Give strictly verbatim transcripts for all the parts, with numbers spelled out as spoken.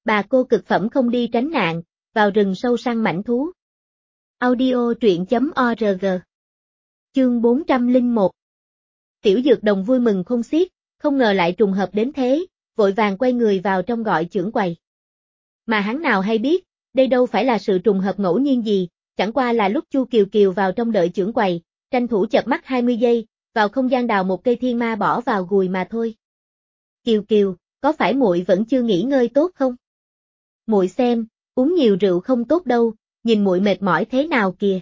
Bà cô cực phẩm không đi tránh nạn, vào rừng sâu săn mãnh thú. Audio truyện chấm org. Chương bốn trăm lẻ một. Tiểu Dược Đồng vui mừng không xiết, không ngờ lại trùng hợp đến thế, vội vàng quay người vào trong gọi chưởng quầy. Mà hắn nào hay biết, đây đâu phải là sự trùng hợp ngẫu nhiên gì, chẳng qua là lúc Chu Kiều Kiều vào trong đợi chưởng quầy, tranh thủ chợp mắt hai mươi giây, vào không gian đào một cây thiên ma bỏ vào gùi mà thôi. Kiều Kiều, có phải muội vẫn chưa nghỉ ngơi tốt không? Muội xem, uống nhiều rượu không tốt đâu, nhìn muội mệt mỏi thế nào kìa.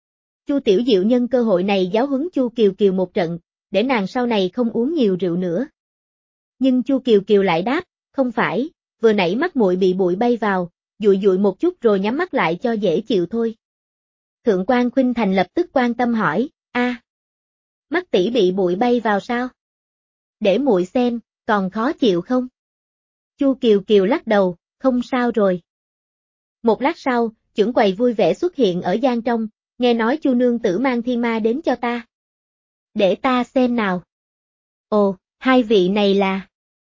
Chu Tiểu Diệu nhân cơ hội này giáo huấn Chu Kiều Kiều một trận, để nàng sau này không uống nhiều rượu nữa. Nhưng Chu Kiều Kiều lại đáp, không phải, vừa nãy mắt muội bị bụi bay vào, dụi dụi một chút rồi nhắm mắt lại cho dễ chịu thôi. Thượng quan Khuynh Thành lập tức quan tâm hỏi, a, mắt tỷ bị bụi bay vào sao? Để muội xem, còn khó chịu không? Chu Kiều Kiều lắc đầu, không sao rồi. Một lát sau, chưởng quầy vui vẻ xuất hiện ở gian trong, nghe nói Chu nương tử mang thiên ma đến cho ta. Để ta xem nào. Ồ, hai vị này là...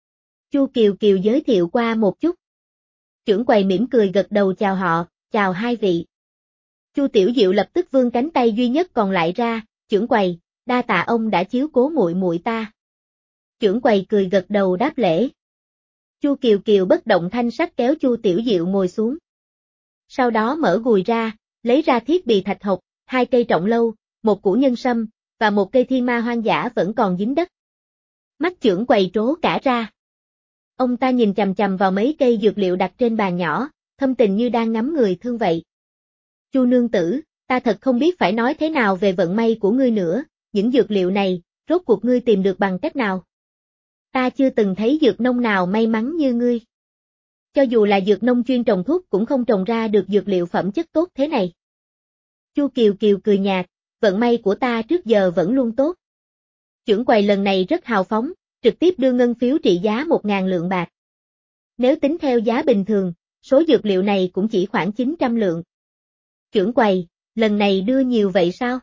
Chu Kiều Kiều giới thiệu qua một chút. Chưởng quầy mỉm cười gật đầu chào họ, chào hai vị. Chu Tiểu Diệu lập tức vươn cánh tay duy nhất còn lại ra, chưởng quầy, đa tạ ông đã chiếu cố muội muội ta. Chưởng quầy cười gật đầu đáp lễ. Chu Kiều Kiều bất động thanh sắc kéo Chu Tiểu Diệu ngồi xuống. Sau đó mở gùi ra, lấy ra thiết bì thạch hộc, hai cây trọng lâu, một củ nhân sâm, và một cây thiên ma hoang dã vẫn còn dính đất. Mắt chưởng quầy trố cả ra. Ông ta nhìn chằm chằm vào mấy cây dược liệu đặt trên bàn nhỏ, thâm tình như đang ngắm người thương vậy. Chu nương tử, ta thật không biết phải nói thế nào về vận may của ngươi nữa, những dược liệu này, rốt cuộc ngươi tìm được bằng cách nào? Ta chưa từng thấy dược nông nào may mắn như ngươi. Cho dù là dược nông chuyên trồng thuốc cũng không trồng ra được dược liệu phẩm chất tốt thế này. Chu Kiều Kiều cười nhạt, vận may của ta trước giờ vẫn luôn tốt. Chưởng quầy lần này rất hào phóng, trực tiếp đưa ngân phiếu trị giá một ngàn lượng bạc. Nếu tính theo giá bình thường, số dược liệu này cũng chỉ khoảng chín trăm lượng. Chưởng quầy, lần này đưa nhiều vậy sao?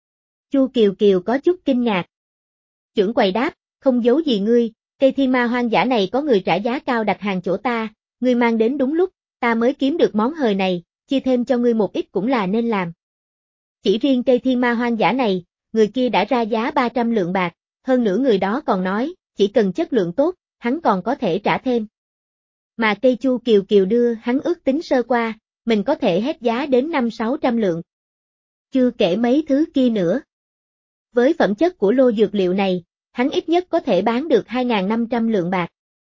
Chu Kiều Kiều có chút kinh ngạc. Chưởng quầy đáp, không giấu gì ngươi, cây thiên ma hoang dã này có người trả giá cao đặt hàng chỗ ta, ngươi mang đến đúng lúc, ta mới kiếm được món hời này, chia thêm cho ngươi một ít cũng là nên làm. Chỉ riêng cây thiên ma hoang dã này, người kia đã ra giá ba trăm lượng bạc, hơn nữa người đó còn nói, chỉ cần chất lượng tốt, hắn còn có thể trả thêm. Mà cây Chu Kiều Kiều đưa hắn ước tính sơ qua, mình có thể hét giá đến năm sáu trăm lượng. Chưa kể mấy thứ kia nữa. Với phẩm chất của lô dược liệu này, hắn ít nhất có thể bán được hai nghìn năm trăm lượng bạc.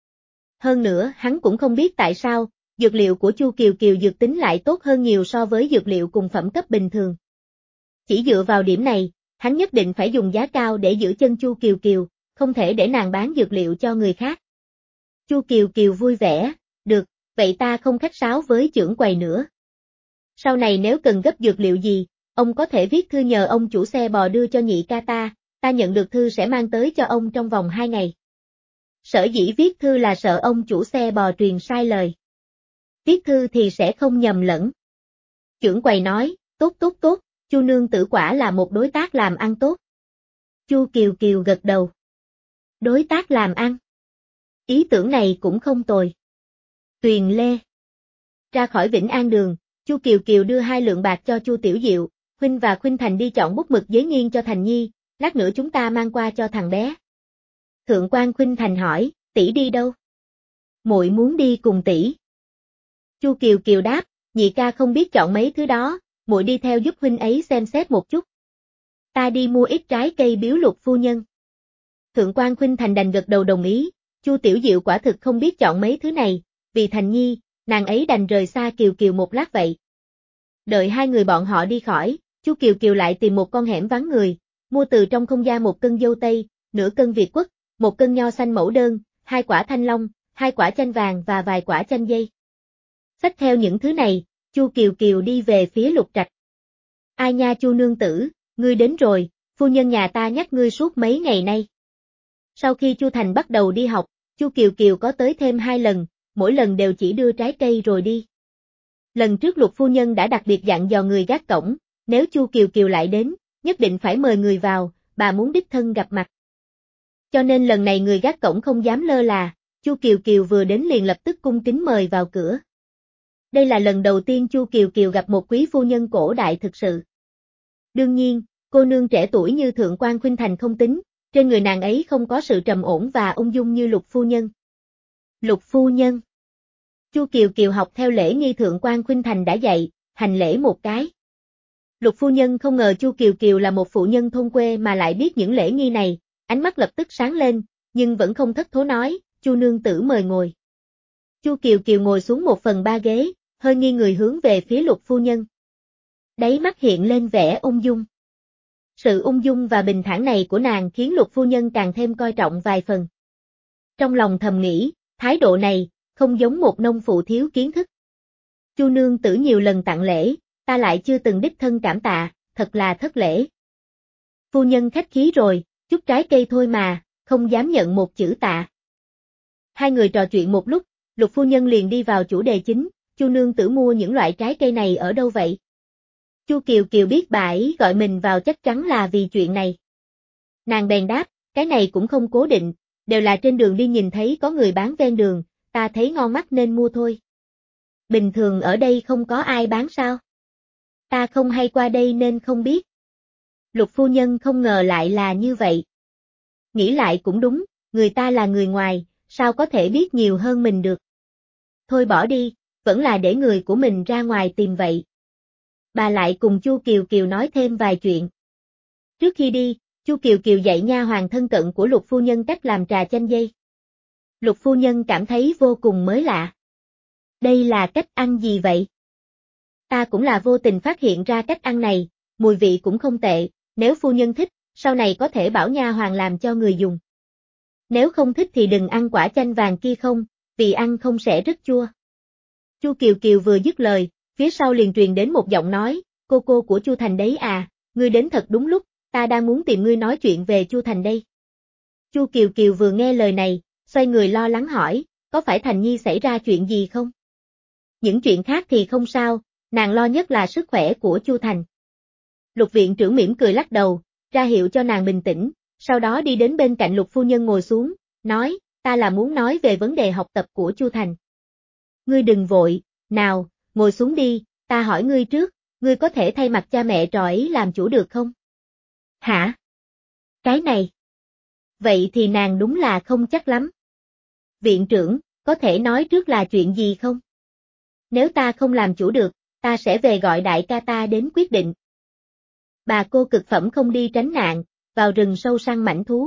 Hơn nữa, hắn cũng không biết tại sao, dược liệu của Chu Kiều Kiều dược tính lại tốt hơn nhiều so với dược liệu cùng phẩm cấp bình thường. Chỉ dựa vào điểm này, hắn nhất định phải dùng giá cao để giữ chân Chu Kiều Kiều, không thể để nàng bán dược liệu cho người khác. Chu Kiều Kiều vui vẻ, được, vậy ta không khách sáo với chưởng quầy nữa. Sau này nếu cần gấp dược liệu gì, ông có thể viết thư nhờ ông chủ xe bò đưa cho nhị ca ta, ta nhận được thư sẽ mang tới cho ông trong vòng hai ngày. Sở dĩ viết thư là sợ ông chủ xe bò truyền sai lời. Viết thư thì sẽ không nhầm lẫn. Chưởng quầy nói, tốt tốt tốt, Chu nương tử quả là một đối tác làm ăn tốt. Chu Kiều Kiều gật đầu. Đối tác làm ăn. Ý tưởng này cũng không tồi. Tuyền Lê. Ra khỏi Vĩnh An Đường, Chu Kiều Kiều đưa hai lượng bạc cho Chu Tiểu Diệu, Khuynh và Khuynh Thành đi chọn bút mực giấy nghiên cho Thành Nhi, lát nữa chúng ta mang qua cho thằng bé. Thượng quan Khuynh Thành hỏi, tỷ đi đâu? Muội muốn đi cùng tỷ. Chu Kiều Kiều đáp, nhị ca không biết chọn mấy thứ đó, muội đi theo giúp huynh ấy xem xét một chút. Ta đi mua ít trái cây biếu Lục phu nhân. Thượng quan Khuynh Thành đành gật đầu đồng ý, Chu Tiểu Diệu quả thực không biết chọn mấy thứ này, vì Thành Nhi, nàng ấy đành rời xa Kiều Kiều một lát vậy. Đợi hai người bọn họ đi khỏi, Chu Kiều Kiều lại tìm một con hẻm vắng người, mua từ trong không gian một cân dâu tây, nửa cân Việt quất, một cân nho xanh mẫu đơn, hai quả thanh long, hai quả chanh vàng và vài quả chanh dây. Xách theo những thứ này, Chu Kiều Kiều đi về phía Lục Trạch. Ai nha Chu nương tử, ngươi đến rồi, phu nhân nhà ta nhắc ngươi suốt mấy ngày nay. Sau khi Chu Thành bắt đầu đi học, Chu Kiều Kiều có tới thêm hai lần, mỗi lần đều chỉ đưa trái cây rồi đi. Lần trước Lục phu nhân đã đặc biệt dặn dò người gác cổng, nếu Chu Kiều Kiều lại đến, nhất định phải mời người vào, bà muốn đích thân gặp mặt. Cho nên lần này người gác cổng không dám lơ là, Chu Kiều Kiều vừa đến liền lập tức cung kính mời vào cửa. Đây là lần đầu tiên Chu Kiều Kiều gặp một quý phu nhân cổ đại thực sự. Đương nhiên, cô nương trẻ tuổi như Thượng quan Khuynh Thành không tính, trên người nàng ấy không có sự trầm ổn và ung dung như Lục phu nhân. Lục phu nhân. Chu Kiều Kiều học theo lễ nghi Thượng quan Khuynh Thành đã dạy, hành lễ một cái. Lục phu nhân không ngờ Chu Kiều Kiều là một phụ nhân thôn quê mà lại biết những lễ nghi này, ánh mắt lập tức sáng lên, nhưng vẫn không thất thố nói, Chu nương tử mời ngồi. Chu Kiều Kiều ngồi xuống một phần ba ghế, hơi nghiêng người hướng về phía Lục phu nhân. Đáy mắt hiện lên vẻ ung dung. Sự ung dung và bình thản này của nàng khiến Lục phu nhân càng thêm coi trọng vài phần. Trong lòng thầm nghĩ, thái độ này, không giống một nông phụ thiếu kiến thức. Chu nương tử nhiều lần tặng lễ, ta lại chưa từng đích thân cảm tạ, thật là thất lễ. Phu nhân khách khí rồi, chút trái cây thôi mà, không dám nhận một chữ tạ. Hai người trò chuyện một lúc, Lục phu nhân liền đi vào chủ đề chính, Chu nương tử mua những loại trái cây này ở đâu vậy? Chu Kiều Kiều biết bà ấy gọi mình vào chắc chắn là vì chuyện này. Nàng bèn đáp, cái này cũng không cố định, đều là trên đường đi nhìn thấy có người bán ven đường, ta thấy ngon mắt nên mua thôi. Bình thường ở đây không có ai bán sao? Ta không hay qua đây nên không biết. Lục phu nhân không ngờ lại là như vậy. Nghĩ lại cũng đúng, người ta là người ngoài, sao có thể biết nhiều hơn mình được. Thôi bỏ đi, vẫn là để người của mình ra ngoài tìm vậy. Bà lại cùng Chu Kiều Kiều nói thêm vài chuyện. Trước khi đi, Chu Kiều Kiều dạy nha hoàn thân cận của Lục phu nhân cách làm trà chanh dây. Lục phu nhân cảm thấy vô cùng mới lạ. Đây là cách ăn gì vậy? Ta cũng là vô tình phát hiện ra cách ăn này, mùi vị cũng không tệ, nếu phu nhân thích, sau này có thể bảo nha hoàn làm cho người dùng. Nếu không thích thì đừng ăn quả chanh vàng kia không, vì ăn không sẽ rất chua. Chu Kiều Kiều vừa dứt lời, phía sau liền truyền đến một giọng nói, cô cô của Chu Thành đấy à, ngươi đến thật đúng lúc, ta đang muốn tìm ngươi nói chuyện về Chu Thành đây. Chu Kiều Kiều vừa nghe lời này, xoay người lo lắng hỏi, có phải Thành Nhi xảy ra chuyện gì không? Những chuyện khác thì không sao, nàng lo nhất là sức khỏe của Chu Thành. Lục viện trưởng mỉm cười lắc đầu, ra hiệu cho nàng bình tĩnh, sau đó đi đến bên cạnh Lục phu nhân ngồi xuống, nói, ta là muốn nói về vấn đề học tập của Chu Thành. Ngươi đừng vội, nào, ngồi xuống đi, ta hỏi ngươi trước, ngươi có thể thay mặt cha mẹ trò ấy làm chủ được không? Hả? Cái này? Vậy thì nàng đúng là không chắc lắm. Viện trưởng, có thể nói trước là chuyện gì không? Nếu ta không làm chủ được, ta sẽ về gọi đại ca ta đến quyết định. Bà cô cực phẩm không đi tránh nạn, vào rừng sâu săn mãnh thú.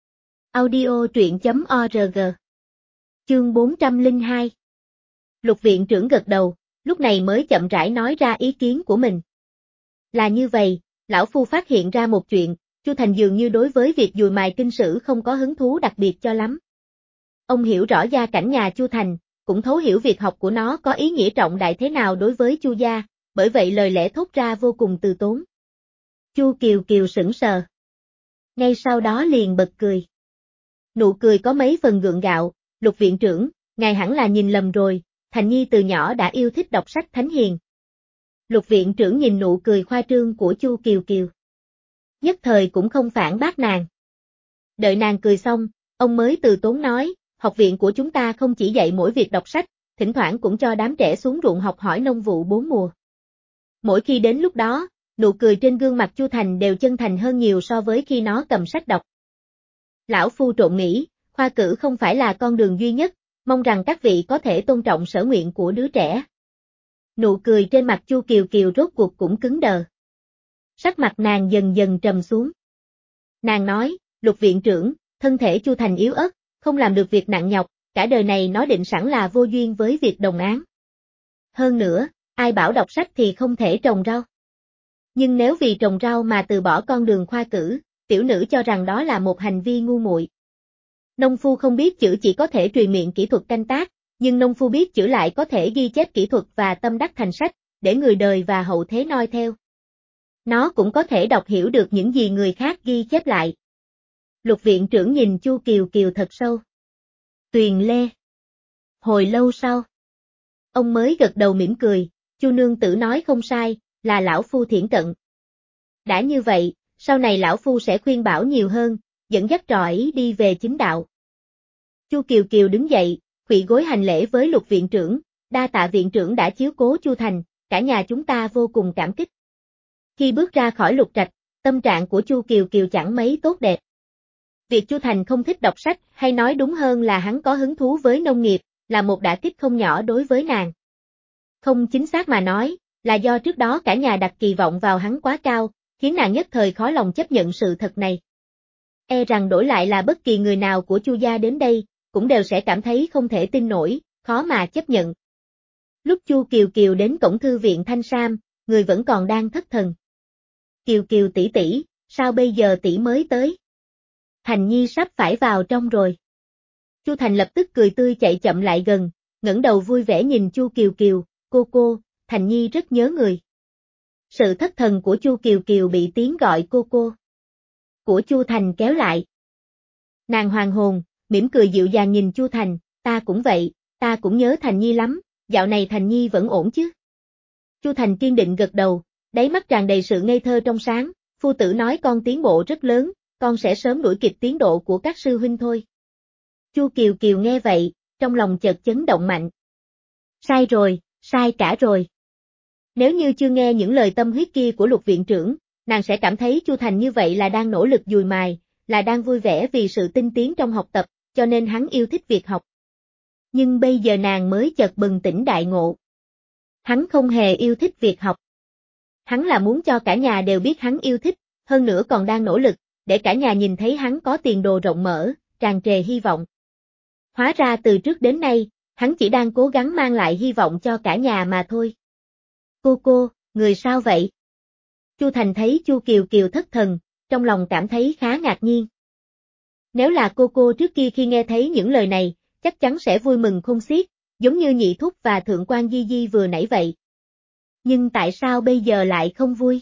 Audio truyện chấm org. Chương bốn trăm lẻ hai. Lục viện trưởng gật đầu, lúc này mới chậm rãi nói ra ý kiến của mình. Là như vậy, lão phu phát hiện ra một chuyện, Chu Thành dường như đối với việc dùi mài kinh sử không có hứng thú đặc biệt cho lắm. Ông hiểu rõ gia cảnh nhà Chu Thành, cũng thấu hiểu việc học của nó có ý nghĩa trọng đại thế nào đối với Chu gia, bởi vậy lời lẽ thốt ra vô cùng từ tốn. Chu Kiều Kiều sững sờ. Ngay sau đó liền bật cười. Nụ cười có mấy phần gượng gạo, Lục viện trưởng, ngài hẳn là nhìn lầm rồi, Thành Nhi từ nhỏ đã yêu thích đọc sách thánh hiền. Lục viện trưởng nhìn nụ cười khoa trương của Chu Kiều Kiều. Nhất thời cũng không phản bác nàng. Đợi nàng cười xong, ông mới từ tốn nói, học viện của chúng ta không chỉ dạy mỗi việc đọc sách, thỉnh thoảng cũng cho đám trẻ xuống ruộng học hỏi nông vụ bốn mùa. Mỗi khi đến lúc đó, nụ cười trên gương mặt Chu Thành đều chân thành hơn nhiều so với khi nó cầm sách đọc. Lão phu trộn nghĩ, khoa cử không phải là con đường duy nhất, mong rằng các vị có thể tôn trọng sở nguyện của đứa trẻ. Nụ cười trên mặt Chu Kiều Kiều rốt cuộc cũng cứng đờ. Sắc mặt nàng dần dần trầm xuống. Nàng nói, Lục viện trưởng, thân thể Chu Thành yếu ớt, không làm được việc nặng nhọc, cả đời này nó định sẵn là vô duyên với việc đồng áng. Hơn nữa, ai bảo đọc sách thì không thể trồng rau. Nhưng nếu vì trồng rau mà từ bỏ con đường khoa cử, tiểu nữ cho rằng đó là một hành vi ngu muội. Nông phu không biết chữ chỉ có thể truyền miệng kỹ thuật canh tác, nhưng nông phu biết chữ lại có thể ghi chép kỹ thuật và tâm đắc thành sách, để người đời và hậu thế noi theo. Nó cũng có thể đọc hiểu được những gì người khác ghi chép lại. Lục viện trưởng nhìn Chu Kiều Kiều thật sâu. Tuyền lê. Hồi lâu sau, ông mới gật đầu mỉm cười, Chu nương tử nói không sai, là lão phu thiển cận. Đã như vậy, sau này lão phu sẽ khuyên bảo nhiều hơn, dẫn dắt trò ấy đi về chính đạo. Chu Kiều Kiều đứng dậy, khuỵu gối hành lễ với Lục viện trưởng, đa tạ viện trưởng đã chiếu cố Chu Thành, cả nhà chúng ta vô cùng cảm kích. Khi bước ra khỏi Lục Trạch, tâm trạng của Chu Kiều Kiều chẳng mấy tốt đẹp. Việc Chu Thành không thích đọc sách, hay nói đúng hơn là hắn có hứng thú với nông nghiệp, là một đả kích không nhỏ đối với nàng. Không chính xác mà nói, là do trước đó cả nhà đặt kỳ vọng vào hắn quá cao, khiến nàng nhất thời khó lòng chấp nhận sự thật này. E rằng đổi lại là bất kỳ người nào của Chu gia đến đây, cũng đều sẽ cảm thấy không thể tin nổi, khó mà chấp nhận. Lúc Chu Kiều Kiều đến cổng thư viện Thanh Sam, người vẫn còn đang thất thần. Kiều Kiều tỷ tỷ, sao bây giờ tỷ mới tới? Thành Nhi sắp phải vào trong rồi. Chu Thành lập tức cười tươi chạy chậm lại gần, ngẩng đầu vui vẻ nhìn Chu Kiều Kiều, cô cô, Thành Nhi rất nhớ người. Sự thất thần của Chu Kiều Kiều bị tiếng gọi cô cô của Chu Thành kéo lại. Nàng hoàn hồn, mỉm cười dịu dàng nhìn Chu Thành, ta cũng vậy, ta cũng nhớ Thành Nhi lắm, dạo này Thành Nhi vẫn ổn chứ? Chu Thành kiên định gật đầu, đáy mắt tràn đầy sự ngây thơ trong sáng, phu tử nói con tiến bộ rất lớn, con sẽ sớm đuổi kịp tiến độ của các sư huynh thôi. Chu Kiều Kiều nghe vậy, trong lòng chợt chấn động mạnh. Sai rồi, sai cả rồi. Nếu như chưa nghe những lời tâm huyết kia của Lục viện trưởng, nàng sẽ cảm thấy Chu Thành như vậy là đang nỗ lực dùi mài, là đang vui vẻ vì sự tinh tiến trong học tập, cho nên hắn yêu thích việc học. Nhưng bây giờ nàng mới chợt bừng tỉnh đại ngộ. Hắn không hề yêu thích việc học. Hắn là muốn cho cả nhà đều biết hắn yêu thích, hơn nữa còn đang nỗ lực, để cả nhà nhìn thấy hắn có tiền đồ rộng mở, tràn trề hy vọng. Hóa ra từ trước đến nay, hắn chỉ đang cố gắng mang lại hy vọng cho cả nhà mà thôi. Cô cô, người sao vậy? Chu Thành thấy Chu Kiều Kiều thất thần, trong lòng cảm thấy khá ngạc nhiên. Nếu là cô cô trước kia khi nghe thấy những lời này, chắc chắn sẽ vui mừng không xiết, giống như Nhị Thúc và Thượng quan Di Di vừa nãy vậy. Nhưng tại sao bây giờ lại không vui?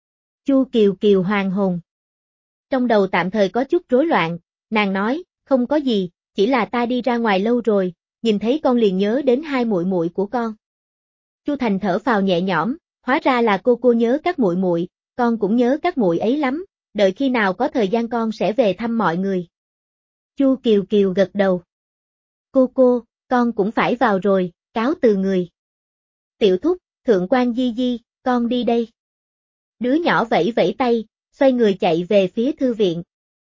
Chu Kiều Kiều hoàn hồn. Trong đầu tạm thời có chút rối loạn, nàng nói, không có gì, chỉ là ta đi ra ngoài lâu rồi, nhìn thấy con liền nhớ đến hai muội muội của con. Chu Thành thở phào nhẹ nhõm, hóa ra là cô cô nhớ các muội muội, con cũng nhớ các muội ấy lắm, đợi khi nào có thời gian con sẽ về thăm mọi người. Chu Kiều Kiều gật đầu. Cô cô, con cũng phải vào rồi, cáo từ người. Tiểu Thúc, Thượng quan Di Di, con đi đây. Đứa nhỏ vẫy vẫy tay, xoay người chạy về phía thư viện.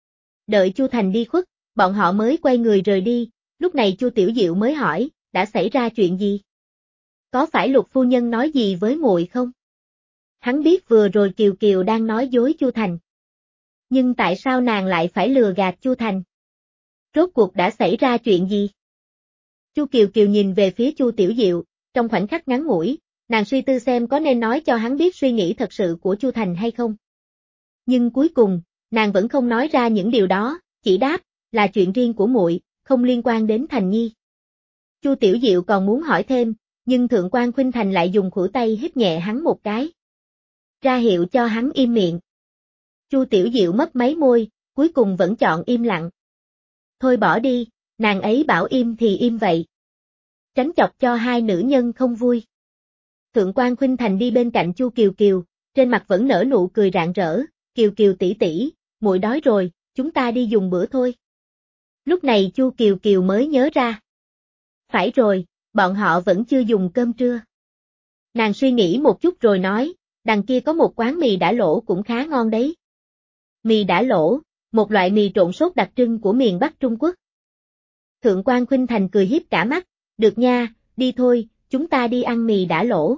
Đợi Chu Thành đi khuất, bọn họ mới quay người rời đi, lúc này Chu Tiểu Diệu mới hỏi, đã xảy ra chuyện gì? Có phải Lục phu nhân nói gì với muội không? Hắn biết vừa rồi Kiều Kiều đang nói dối Chu Thành. Nhưng tại sao nàng lại phải lừa gạt Chu Thành? Rốt cuộc đã xảy ra chuyện gì? Chu Kiều Kiều nhìn về phía Chu Tiểu Diệu, trong khoảnh khắc ngắn ngủi, nàng suy tư xem có nên nói cho hắn biết suy nghĩ thật sự của Chu Thành hay không. Nhưng cuối cùng, nàng vẫn không nói ra những điều đó, chỉ đáp, là chuyện riêng của muội, không liên quan đến Thành Nhi. Chu Tiểu Diệu còn muốn hỏi thêm, nhưng Thượng quan Khuynh Thành lại dùng khuỷu tay hít nhẹ hắn một cái. Ra hiệu cho hắn im miệng. Chu Tiểu Diệu mấp máy môi, cuối cùng vẫn chọn im lặng. Thôi bỏ đi, nàng ấy bảo im thì im vậy. Tránh chọc cho hai nữ nhân không vui. Thượng quan Khuynh Thành đi bên cạnh Chu Kiều Kiều, trên mặt vẫn nở nụ cười rạng rỡ, Kiều Kiều tỷ tỷ, muội đói rồi, chúng ta đi dùng bữa thôi. Lúc này Chu Kiều Kiều mới nhớ ra. Phải rồi, bọn họ vẫn chưa dùng cơm trưa. Nàng suy nghĩ một chút rồi nói, đằng kia có một quán mì đã lỗ cũng khá ngon đấy. Mì đã lỗ, một loại mì trộn sốt đặc trưng của miền Bắc Trung Quốc. Thượng quan Khuynh Thành cười hiếp cả mắt, được nha, đi thôi, chúng ta đi ăn mì đã lỗ.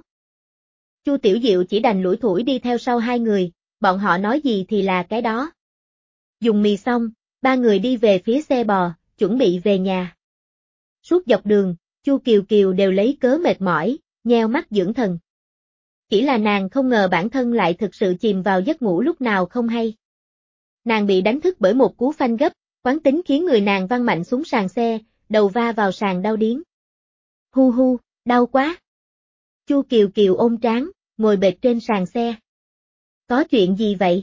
Chu Tiểu Diệu chỉ đành lủi thủi đi theo sau hai người, bọn họ nói gì thì là cái đó. Dùng mì xong, ba người đi về phía xe bò, chuẩn bị về nhà. Suốt dọc đường, Chu Kiều Kiều đều lấy cớ mệt mỏi, nheo mắt dưỡng thần. Chỉ là nàng không ngờ bản thân lại thực sự chìm vào giấc ngủ lúc nào không hay. Nàng bị đánh thức bởi một cú phanh gấp, quán tính khiến người nàng văng mạnh xuống sàn xe, đầu va vào sàn đau điếng. Hu hu, đau quá. Chu Kiều Kiều ôm trán, ngồi bệt trên sàn xe. Có chuyện gì vậy?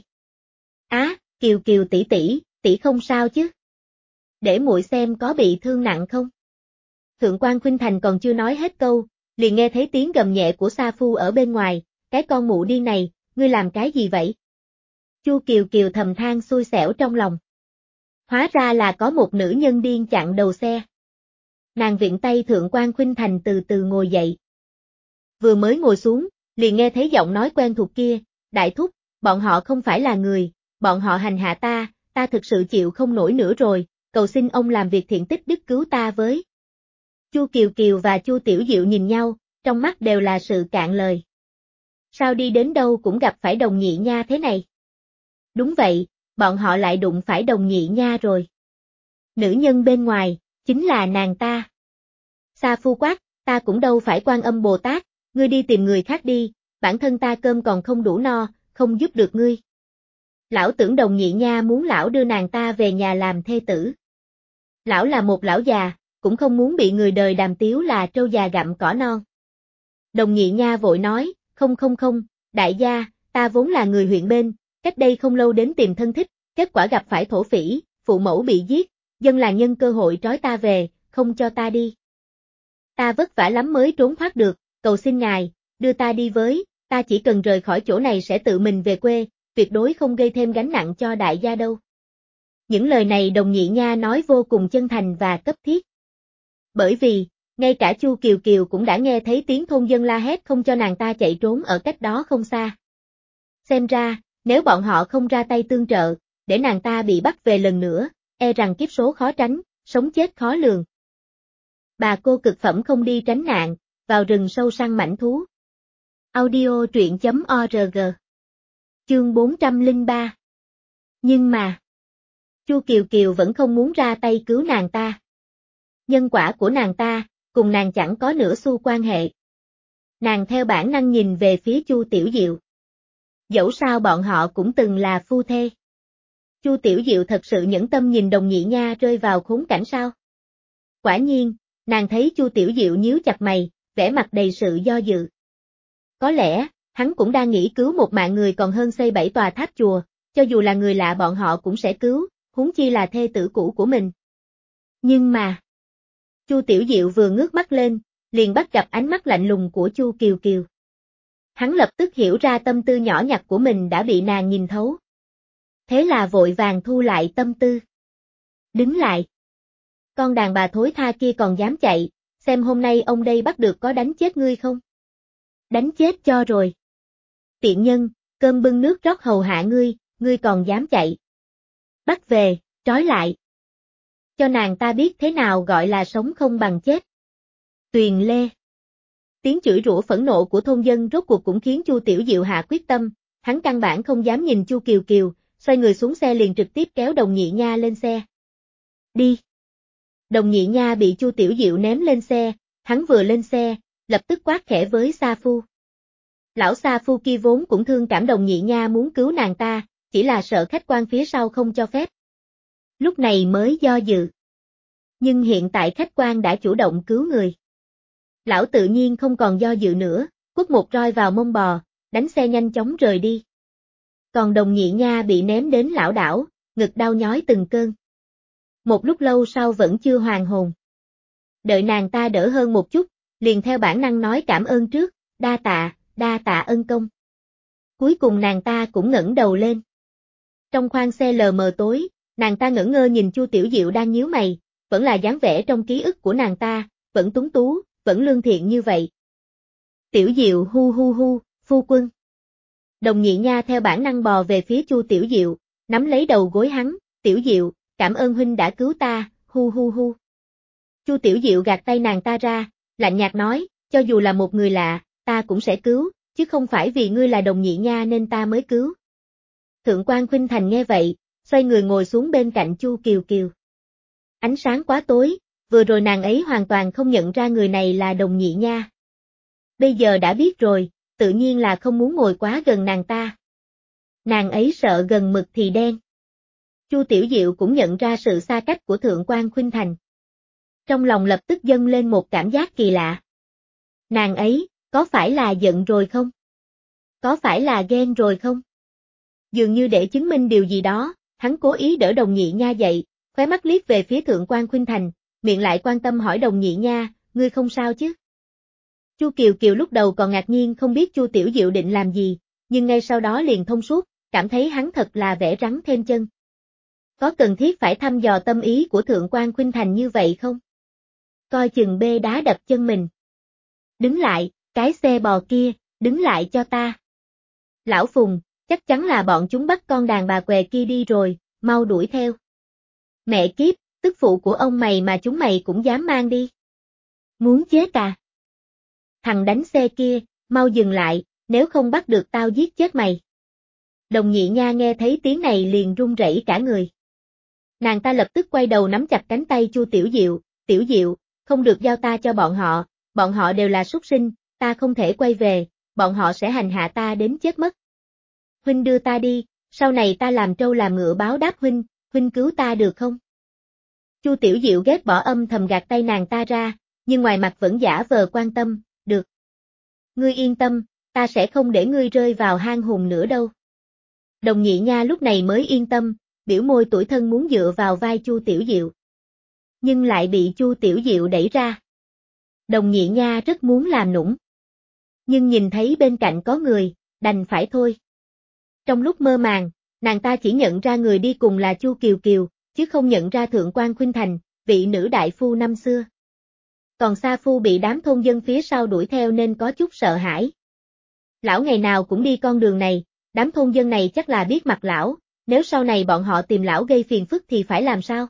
Á, Kiều Kiều tỷ tỷ, tỷ không sao chứ? Để muội xem có bị thương nặng không? Thượng quan Khuynh Thành còn chưa nói hết câu, liền nghe thấy tiếng gầm nhẹ của Sa Phu ở bên ngoài, cái con mụ điên này, ngươi làm cái gì vậy? Chu Kiều Kiều thầm than xui xẻo trong lòng. Hóa ra là có một nữ nhân điên chặn đầu xe. Nàng vịn tay Thượng quan Khuynh Thành từ từ ngồi dậy. Vừa mới ngồi xuống, liền nghe thấy giọng nói quen thuộc kia, đại thúc, bọn họ không phải là người, bọn họ hành hạ ta, ta thực sự chịu không nổi nữa rồi, cầu xin ông làm việc thiện tích đức cứu ta với. Chu Kiều Kiều và Chu Tiểu Diệu nhìn nhau, trong mắt đều là sự cạn lời. Sao đi đến đâu cũng gặp phải Đồng Nhị Nha thế này? Đúng vậy, bọn họ lại đụng phải Đồng Nhị Nha rồi. Nữ nhân bên ngoài, chính là nàng ta. Sa Phu quát, ta cũng đâu phải Quan Âm Bồ Tát, ngươi đi tìm người khác đi, bản thân ta cơm còn không đủ no, không giúp được ngươi. Lão tưởng Đồng Nhị Nha muốn lão đưa nàng ta về nhà làm thê tử. Lão là một lão già, cũng không muốn bị người đời đàm tiếu là trâu già gặm cỏ non. Đồng Nhị Nha vội nói, không không không, đại gia, ta vốn là người huyện bên, cách đây không lâu đến tìm thân thích, kết quả gặp phải thổ phỉ, phụ mẫu bị giết, dân làng nhân cơ hội trói ta về, không cho ta đi. Ta vất vả lắm mới trốn thoát được, cầu xin ngài, đưa ta đi với, ta chỉ cần rời khỏi chỗ này sẽ tự mình về quê, tuyệt đối không gây thêm gánh nặng cho đại gia đâu. Những lời này Đồng Nhị Nha nói vô cùng chân thành và cấp thiết. Bởi vì, ngay cả Chu Kiều Kiều cũng đã nghe thấy tiếng thôn dân la hét không cho nàng ta chạy trốn ở cách đó không xa. Xem ra, nếu bọn họ không ra tay tương trợ, để nàng ta bị bắt về lần nữa, e rằng kiếp số khó tránh, sống chết khó lường. Bà cô cực phẩm không đi tránh nạn, vào rừng sâu săn mãnh thú. Audio truyện chấm org. Chương bốn trăm lẻ ba. Nhưng mà, Chu Kiều Kiều vẫn không muốn ra tay cứu nàng ta. Nhân quả của nàng ta, cùng nàng chẳng có nửa xu quan hệ. Nàng theo bản năng nhìn về phía Chu Tiểu Diệu. Dẫu sao bọn họ cũng từng là phu thê. Chu Tiểu Diệu thật sự nhẫn tâm nhìn Đồng Nhị Nha rơi vào khốn cảnh sao? Quả nhiên, nàng thấy Chu Tiểu Diệu nhíu chặt mày, vẻ mặt đầy sự do dự. Có lẽ, hắn cũng đang nghĩ cứu một mạng người còn hơn xây bảy tòa tháp chùa, cho dù là người lạ bọn họ cũng sẽ cứu, huống chi là thê tử cũ của mình. Nhưng mà, Chu Tiểu Diệu vừa ngước mắt lên, liền bắt gặp ánh mắt lạnh lùng của Chu Kiều Kiều. Hắn lập tức hiểu ra tâm tư nhỏ nhặt của mình đã bị nàng nhìn thấu. Thế là vội vàng thu lại tâm tư. Đứng lại. Con đàn bà thối tha kia còn dám chạy, xem hôm nay ông đây bắt được có đánh chết ngươi không? Đánh chết cho rồi. Tiện nhân, cơm bưng nước rót hầu hạ ngươi, ngươi còn dám chạy. Bắt về, trói lại. Cho nàng ta biết thế nào gọi là sống không bằng chết. Tuyền Lê. Tiếng chửi rủa phẫn nộ của thôn dân rốt cuộc cũng khiến Chu Tiểu Diệu hạ quyết tâm, hắn căn bản không dám nhìn Chu Kiều Kiều, xoay người xuống xe liền trực tiếp kéo Đồng Nhị Nha lên xe. Đi. Đồng Nhị Nha bị Chu Tiểu Diệu ném lên xe, hắn vừa lên xe, lập tức quát khẽ với Sa Phu. Lão Sa Phu kia vốn cũng thương cảm Đồng Nhị Nha muốn cứu nàng ta, chỉ là sợ khách quan phía sau không cho phép. Lúc này mới do dự. Nhưng hiện tại khách quan đã chủ động cứu người. Lão tự nhiên không còn do dự nữa, quất một roi vào mông bò, đánh xe nhanh chóng rời đi. Còn Đồng Nhị Nha bị ném đến lảo đảo, ngực đau nhói từng cơn. Một lúc lâu sau vẫn chưa hoàn hồn. Đợi nàng ta đỡ hơn một chút, liền theo bản năng nói cảm ơn trước, đa tạ, đa tạ ân công. Cuối cùng nàng ta cũng ngẩng đầu lên. Trong khoang xe lờ mờ tối, nàng ta ngẩn ngơ nhìn Chu Tiểu Diệu đang nhíu mày, vẫn là dáng vẻ trong ký ức của nàng ta, vẫn tuấn tú, vẫn lương thiện như vậy. Tiểu Diệu hu hu hu, phu quân. Đồng Nhị Nha theo bản năng bò về phía Chu Tiểu Diệu, nắm lấy đầu gối hắn, Tiểu Diệu, cảm ơn huynh đã cứu ta, hu hu hu. Chu Tiểu Diệu gạt tay nàng ta ra, lạnh nhạt nói, cho dù là một người lạ, ta cũng sẽ cứu, chứ không phải vì ngươi là Đồng Nhị Nha nên ta mới cứu. Thượng quan Khuynh Thành nghe vậy, xoay người ngồi xuống bên cạnh Chu Kiều Kiều. Ánh sáng quá tối, vừa rồi nàng ấy hoàn toàn không nhận ra người này là Đồng Nhị Nha. Bây giờ đã biết rồi, tự nhiên là không muốn ngồi quá gần nàng ta. Nàng ấy sợ gần mực thì đen. Chu Tiểu Diệu cũng nhận ra sự xa cách của Thượng quan Khuynh Thành. Trong lòng lập tức dâng lên một cảm giác kỳ lạ. Nàng ấy, có phải là giận rồi không? Có phải là ghen rồi không? Dường như để chứng minh điều gì đó, hắn cố ý đỡ Đồng Nhị Nha dậy, khóe mắt liếc về phía Thượng quan Khuynh Thành, miệng lại quan tâm hỏi Đồng Nhị Nha, ngươi không sao chứ? Chu Kiều Kiều lúc đầu còn ngạc nhiên không biết Chu Tiểu Diệu định làm gì, nhưng ngay sau đó liền thông suốt, cảm thấy hắn thật là vẽ rắn thêm chân. Có cần thiết phải thăm dò tâm ý của Thượng quan Khuynh Thành như vậy không? coi chừng bê đá đập chân mình. Đứng lại, cái xe bò kia, đứng lại cho ta. Lão Phùng, chắc chắn là bọn chúng bắt con đàn bà què kia đi rồi, mau đuổi theo. Mẹ kiếp, tức phụ của ông mày mà chúng mày cũng dám mang đi. Muốn chết à? Thằng đánh xe kia, mau dừng lại, nếu không bắt được tao giết chết mày. Đồng Nhị Nha nghe thấy tiếng này liền run rẩy cả người. Nàng ta lập tức quay đầu nắm chặt cánh tay Chu Tiểu Diệu, Tiểu Diệu, không được giao ta cho bọn họ, bọn họ đều là súc sinh, ta không thể quay về, bọn họ sẽ hành hạ ta đến chết mất. Huynh đưa ta đi, sau này ta làm trâu làm ngựa báo đáp huynh, huynh cứu ta được không? Chu Tiểu Diệu ghét bỏ âm thầm gạt tay nàng ta ra, nhưng ngoài mặt vẫn giả vờ quan tâm, được. Ngươi yên tâm, ta sẽ không để ngươi rơi vào hang hùn nữa đâu. Đồng Nhị Nha lúc này mới yên tâm, biểu môi tủi thân muốn dựa vào vai Chu Tiểu Diệu. Nhưng lại bị Chu Tiểu Diệu đẩy ra. Đồng Nhị Nha rất muốn làm nũng. Nhưng nhìn thấy bên cạnh có người, đành phải thôi. Trong lúc mơ màng, nàng ta chỉ nhận ra người đi cùng là Chu Kiều Kiều, chứ không nhận ra Thượng quan Khuynh Thành, vị nữ đại phu năm xưa. Còn Sa Phu bị đám thôn dân phía sau đuổi theo nên có chút sợ hãi. Lão ngày nào cũng đi con đường này, đám thôn dân này chắc là biết mặt lão, nếu sau này bọn họ tìm lão gây phiền phức thì phải làm sao?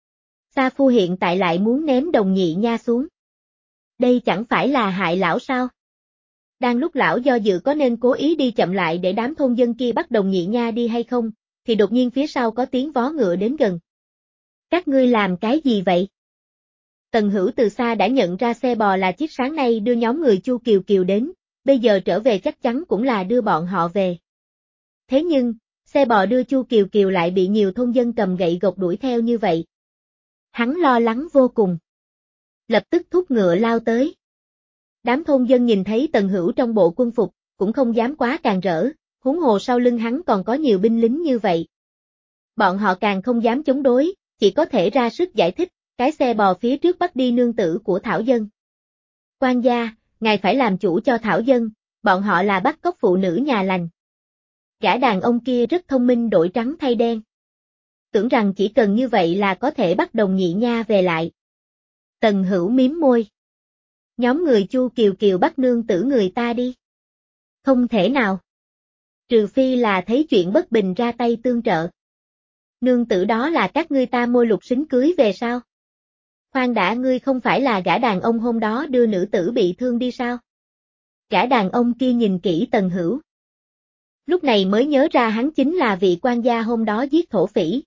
Sa Phu hiện tại lại muốn ném Đồng Nhị Nha xuống. Đây chẳng phải là hại lão sao? Đang lúc lão do dự có nên cố ý đi chậm lại để đám thôn dân kia bắt Đồng Nhị Nha đi hay không, thì đột nhiên phía sau có tiếng vó ngựa đến gần. Các ngươi làm cái gì vậy? Tần Hữu từ xa đã nhận ra xe bò là chiếc sáng nay đưa nhóm người Chu Kiều Kiều đến, bây giờ trở về chắc chắn cũng là đưa bọn họ về. Thế nhưng, xe bò đưa Chu Kiều Kiều lại bị nhiều thôn dân cầm gậy gộc đuổi theo như vậy. Hắn lo lắng vô cùng. Lập tức thúc ngựa lao tới. Đám thôn dân nhìn thấy Tần Hữu trong bộ quân phục, cũng không dám quá càng rỡ, huống hồ sau lưng hắn còn có nhiều binh lính như vậy. Bọn họ càng không dám chống đối, chỉ có thể ra sức giải thích, cái xe bò phía trước bắt đi nương tử của Thảo Dân. Quan gia, ngài phải làm chủ cho Thảo Dân, bọn họ là bắt cóc phụ nữ nhà lành. Gã đàn ông kia rất thông minh đổi trắng thay đen. Tưởng rằng chỉ cần như vậy là có thể bắt Đồng Nhị Nha về lại. Tần Hữu mím môi. Nhóm người Chu Kiều Kiều bắt nương tử người ta đi. Không thể nào. Trừ phi là thấy chuyện bất bình ra tay tương trợ. Nương tử đó là các ngươi ta môi lục xính cưới về sao? Khoan đã, ngươi không phải là gã đàn ông hôm đó đưa nữ tử bị thương đi sao? Gã đàn ông kia nhìn kỹ Tần Hữu. Lúc này mới nhớ ra hắn chính là vị quan gia hôm đó giết thổ phỉ.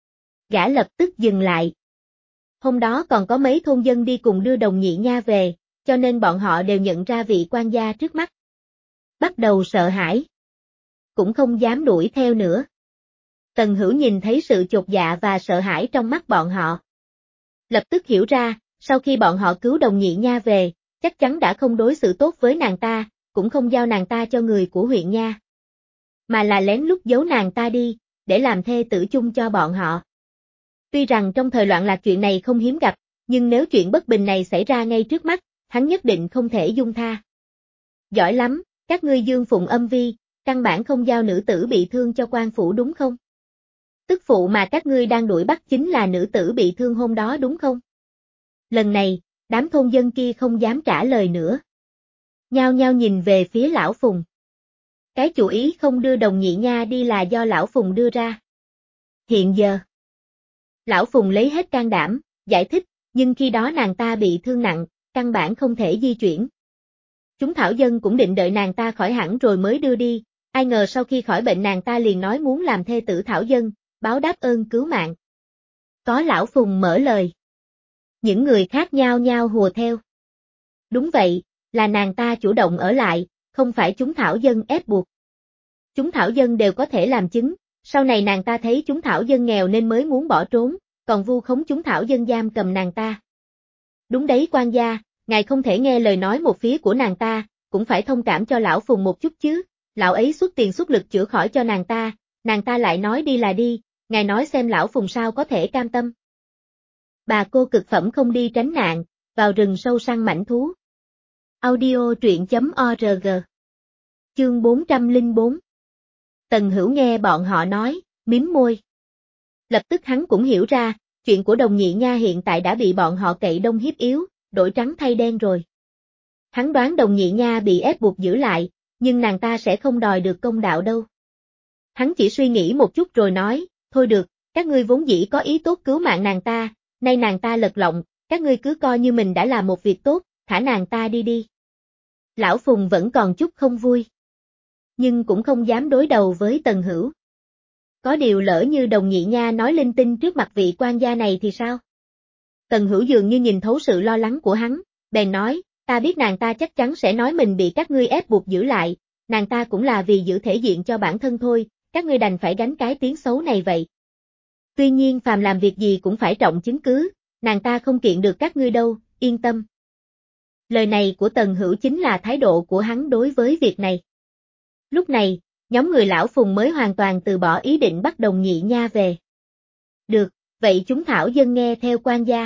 Gã lập tức dừng lại. Hôm đó còn có mấy thôn dân đi cùng đưa Đồng Nhị Nha về, cho nên bọn họ đều nhận ra vị quan gia trước mắt. Bắt đầu sợ hãi. Cũng không dám đuổi theo nữa. Tần Hữu nhìn thấy sự chột dạ và sợ hãi trong mắt bọn họ. Lập tức hiểu ra, sau khi bọn họ cứu Đồng Nhị Nha về, chắc chắn đã không đối xử tốt với nàng ta, cũng không giao nàng ta cho người của huyện nha. Mà là lén lút giấu nàng ta đi, để làm thê tử chung cho bọn họ. Tuy rằng trong thời loạn lạc chuyện này không hiếm gặp, nhưng nếu chuyện bất bình này xảy ra ngay trước mắt, hắn nhất định không thể dung tha. Giỏi lắm, các ngươi dương phụng âm vi, căn bản không giao nữ tử bị thương cho quan phủ đúng không? Tức phụ mà các ngươi đang đuổi bắt chính là nữ tử bị thương hôm đó đúng không? Lần này, đám thôn dân kia không dám trả lời nữa. Nhao nhao nhìn về phía lão Phùng. Cái chủ ý không đưa Đồng Nhị Nha đi là do lão Phùng đưa ra. Hiện giờ, lão Phùng lấy hết can đảm, giải thích, nhưng khi đó nàng ta bị thương nặng, căn bản không thể di chuyển. Chúng Thảo Dân cũng định đợi nàng ta khỏi hẳn rồi mới đưa đi, ai ngờ sau khi khỏi bệnh nàng ta liền nói muốn làm thê tử Thảo Dân, báo đáp ơn cứu mạng. Có lão Phùng mở lời. Những người khác nhao nhao hùa theo. Đúng vậy, là nàng ta chủ động ở lại, không phải chúng Thảo Dân ép buộc. Chúng Thảo Dân đều có thể làm chứng, sau này nàng ta thấy chúng Thảo Dân nghèo nên mới muốn bỏ trốn, còn vu khống chúng Thảo Dân giam cầm nàng ta. Đúng đấy quan gia, ngài không thể nghe lời nói một phía của nàng ta, cũng phải thông cảm cho lão Phùng một chút chứ, lão ấy xuất tiền xuất lực chữa khỏi cho nàng ta, nàng ta lại nói đi là đi, ngài nói xem lão Phùng sao có thể cam tâm. Bà cô cực phẩm không đi tránh nạn, vào rừng sâu săn mảnh thú. Audio truyện chấm org. Chương bốn trăm lẻ bốn. Tần Hữu nghe bọn họ nói, mím môi. Lập tức hắn cũng hiểu ra, chuyện của Đồng Nhị Nha hiện tại đã bị bọn họ cậy đông hiếp yếu, đổi trắng thay đen rồi. Hắn đoán Đồng Nhị Nha bị ép buộc giữ lại, nhưng nàng ta sẽ không đòi được công đạo đâu. Hắn chỉ suy nghĩ một chút rồi nói, thôi được, các ngươi vốn dĩ có ý tốt cứu mạng nàng ta, nay nàng ta lật lọng, các ngươi cứ coi như mình đã làm một việc tốt, thả nàng ta đi đi. Lão Phùng vẫn còn chút không vui, nhưng cũng không dám đối đầu với Tần Hữu. Có điều lỡ như Đồng Nhị Nha nói linh tinh trước mặt vị quan gia này thì sao? Tần Hữu dường như nhìn thấu sự lo lắng của hắn, bèn nói, ta biết nàng ta chắc chắn sẽ nói mình bị các ngươi ép buộc giữ lại, nàng ta cũng là vì giữ thể diện cho bản thân thôi, các ngươi đành phải gánh cái tiếng xấu này vậy. Tuy nhiên phàm làm việc gì cũng phải trọng chứng cứ, nàng ta không kiện được các ngươi đâu, yên tâm. Lời này của Tần Hữu chính là thái độ của hắn đối với việc này. Lúc này, nhóm người lão Phùng mới hoàn toàn từ bỏ ý định bắt Đồng Nhị Nha về. Được, vậy chúng thảo dân nghe theo quan gia.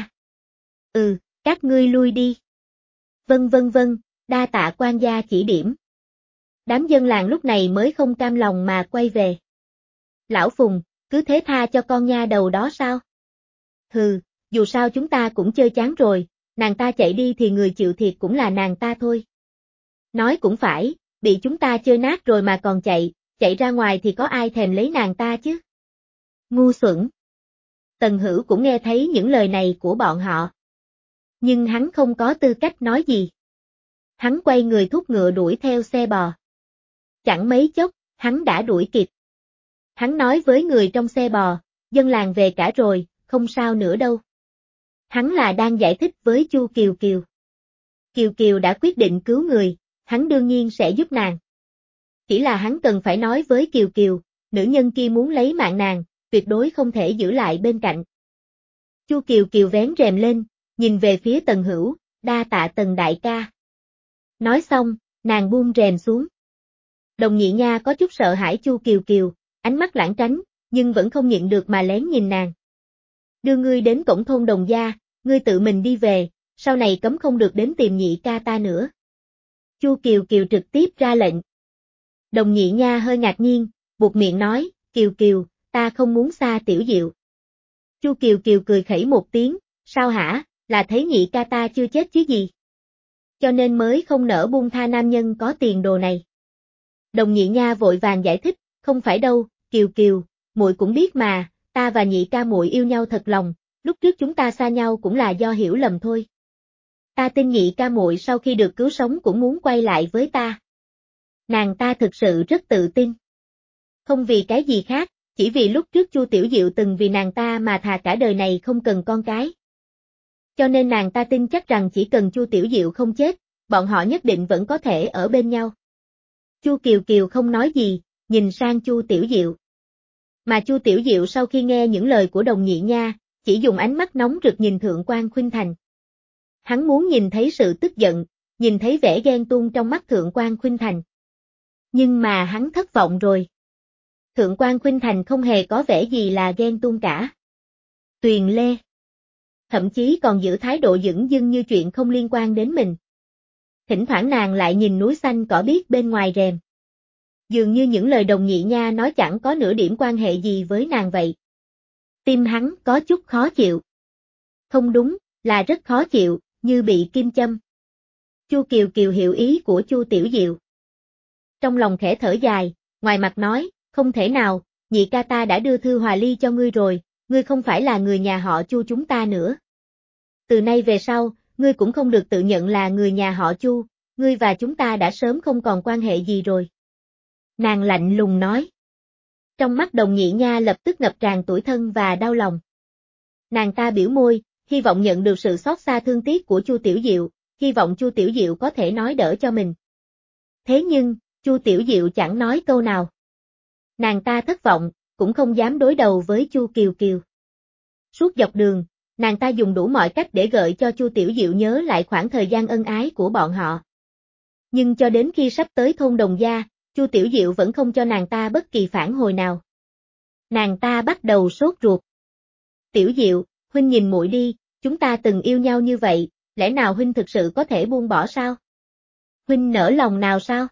Ừ, các ngươi lui đi. Vâng vâng vâng, đa tạ quan gia chỉ điểm. Đám dân làng lúc này mới không cam lòng mà quay về. Lão Phùng, cứ thế tha cho con nha đầu đó sao? Hừ, dù sao chúng ta cũng chơi chán rồi, nàng ta chạy đi thì người chịu thiệt cũng là nàng ta thôi. Nói cũng phải, bị chúng ta chơi nát rồi mà còn chạy, chạy ra ngoài thì có ai thèm lấy nàng ta chứ? Ngu xuẩn. Tần Hữu cũng nghe thấy những lời này của bọn họ. Nhưng hắn không có tư cách nói gì. Hắn quay người thúc ngựa đuổi theo xe bò. Chẳng mấy chốc, hắn đã đuổi kịp. Hắn nói với người trong xe bò, dân làng về cả rồi, không sao nữa đâu. Hắn là đang giải thích với Chu Kiều Kiều. Kiều Kiều đã quyết định cứu người, hắn đương nhiên sẽ giúp nàng. Chỉ là hắn cần phải nói với Kiều Kiều, nữ nhân kia muốn lấy mạng nàng, tuyệt đối không thể giữ lại bên cạnh. Chu Kiều Kiều vén rèm lên, nhìn về phía Tần Hữu, đa tạ Tần đại ca. Nói xong, nàng buông rèm xuống. Đồng Nhị Nha có chút sợ hãi Chu Kiều Kiều, ánh mắt lảng tránh, nhưng vẫn không nhịn được mà lén nhìn nàng. Đưa ngươi đến cổng thôn Đồng gia, ngươi tự mình đi về, sau này cấm không được đến tìm nhị ca ta nữa. Chu Kiều Kiều trực tiếp ra lệnh. Đồng Nhị Nha hơi ngạc nhiên, buột miệng nói, Kiều Kiều, ta không muốn xa Tiểu Diệu. Chu Kiều Kiều cười khẩy một tiếng, sao hả, là thấy nhị ca ta chưa chết chứ gì? Cho nên mới không nỡ buông tha nam nhân có tiền đồ này. Đồng Nhị Nha vội vàng giải thích, không phải đâu, Kiều Kiều, muội cũng biết mà, ta và nhị ca muội yêu nhau thật lòng, lúc trước chúng ta xa nhau cũng là do hiểu lầm thôi. Ta tin nhị ca muội sau khi được cứu sống cũng muốn quay lại với ta. Nàng ta thực sự rất tự tin. Không vì cái gì khác, chỉ vì lúc trước Chu Tiểu Diệu từng vì nàng ta mà thà cả đời này không cần con cái. Cho nên nàng ta tin chắc rằng chỉ cần Chu Tiểu Diệu không chết, bọn họ nhất định vẫn có thể ở bên nhau. Chu Kiều Kiều không nói gì, nhìn sang Chu Tiểu Diệu. Mà Chu Tiểu Diệu sau khi nghe những lời của Đồng Nhị Nha, chỉ dùng ánh mắt nóng rực nhìn Thượng quan Khuynh Thành. Hắn muốn nhìn thấy sự tức giận, nhìn thấy vẻ ghen tuông trong mắt Thượng quan Khuynh Thành. Nhưng mà hắn thất vọng rồi. Thượng quan Khuynh Thành không hề có vẻ gì là ghen tuông cả. Tuyền lê. Thậm chí còn giữ thái độ dửng dưng như chuyện không liên quan đến mình. Thỉnh thoảng nàng lại nhìn núi xanh cỏ biếc bên ngoài rèm. Dường như những lời Đồng Nhị Nha nói chẳng có nửa điểm quan hệ gì với nàng vậy. Tim hắn có chút khó chịu. Không đúng, là rất khó chịu, như bị kim châm. Chu Kiều Kiều hiểu ý của Chu Tiểu Diệu. Trong lòng khẽ thở dài, ngoài mặt nói, không thể nào, nhị ca ta đã đưa thư hòa ly cho ngươi rồi, ngươi không phải là người nhà họ Chu chúng ta nữa. Từ nay về sau, ngươi cũng không được tự nhận là người nhà họ Chu, ngươi và chúng ta đã sớm không còn quan hệ gì rồi. Nàng lạnh lùng nói. Trong mắt Đồng Nhị Nha lập tức ngập tràn tủi thân và đau lòng. Nàng ta biểu môi, hy vọng nhận được sự xót xa thương tiếc của Chu Tiểu Diệu, hy vọng Chu Tiểu Diệu có thể nói đỡ cho mình. Thế nhưng, Chu Tiểu Diệu chẳng nói câu nào. Nàng ta thất vọng, cũng không dám đối đầu với Chu Kiều Kiều. Suốt dọc đường, nàng ta dùng đủ mọi cách để gợi cho Chu Tiểu Diệu nhớ lại khoảng thời gian ân ái của bọn họ. Nhưng cho đến khi sắp tới thôn Đồng gia, Chu Tiểu Diệu vẫn không cho nàng ta bất kỳ phản hồi nào. Nàng ta bắt đầu sốt ruột. Tiểu Diệu, huynh nhìn muội đi, chúng ta từng yêu nhau như vậy, lẽ nào huynh thực sự có thể buông bỏ sao? Huynh nỡ lòng nào sao?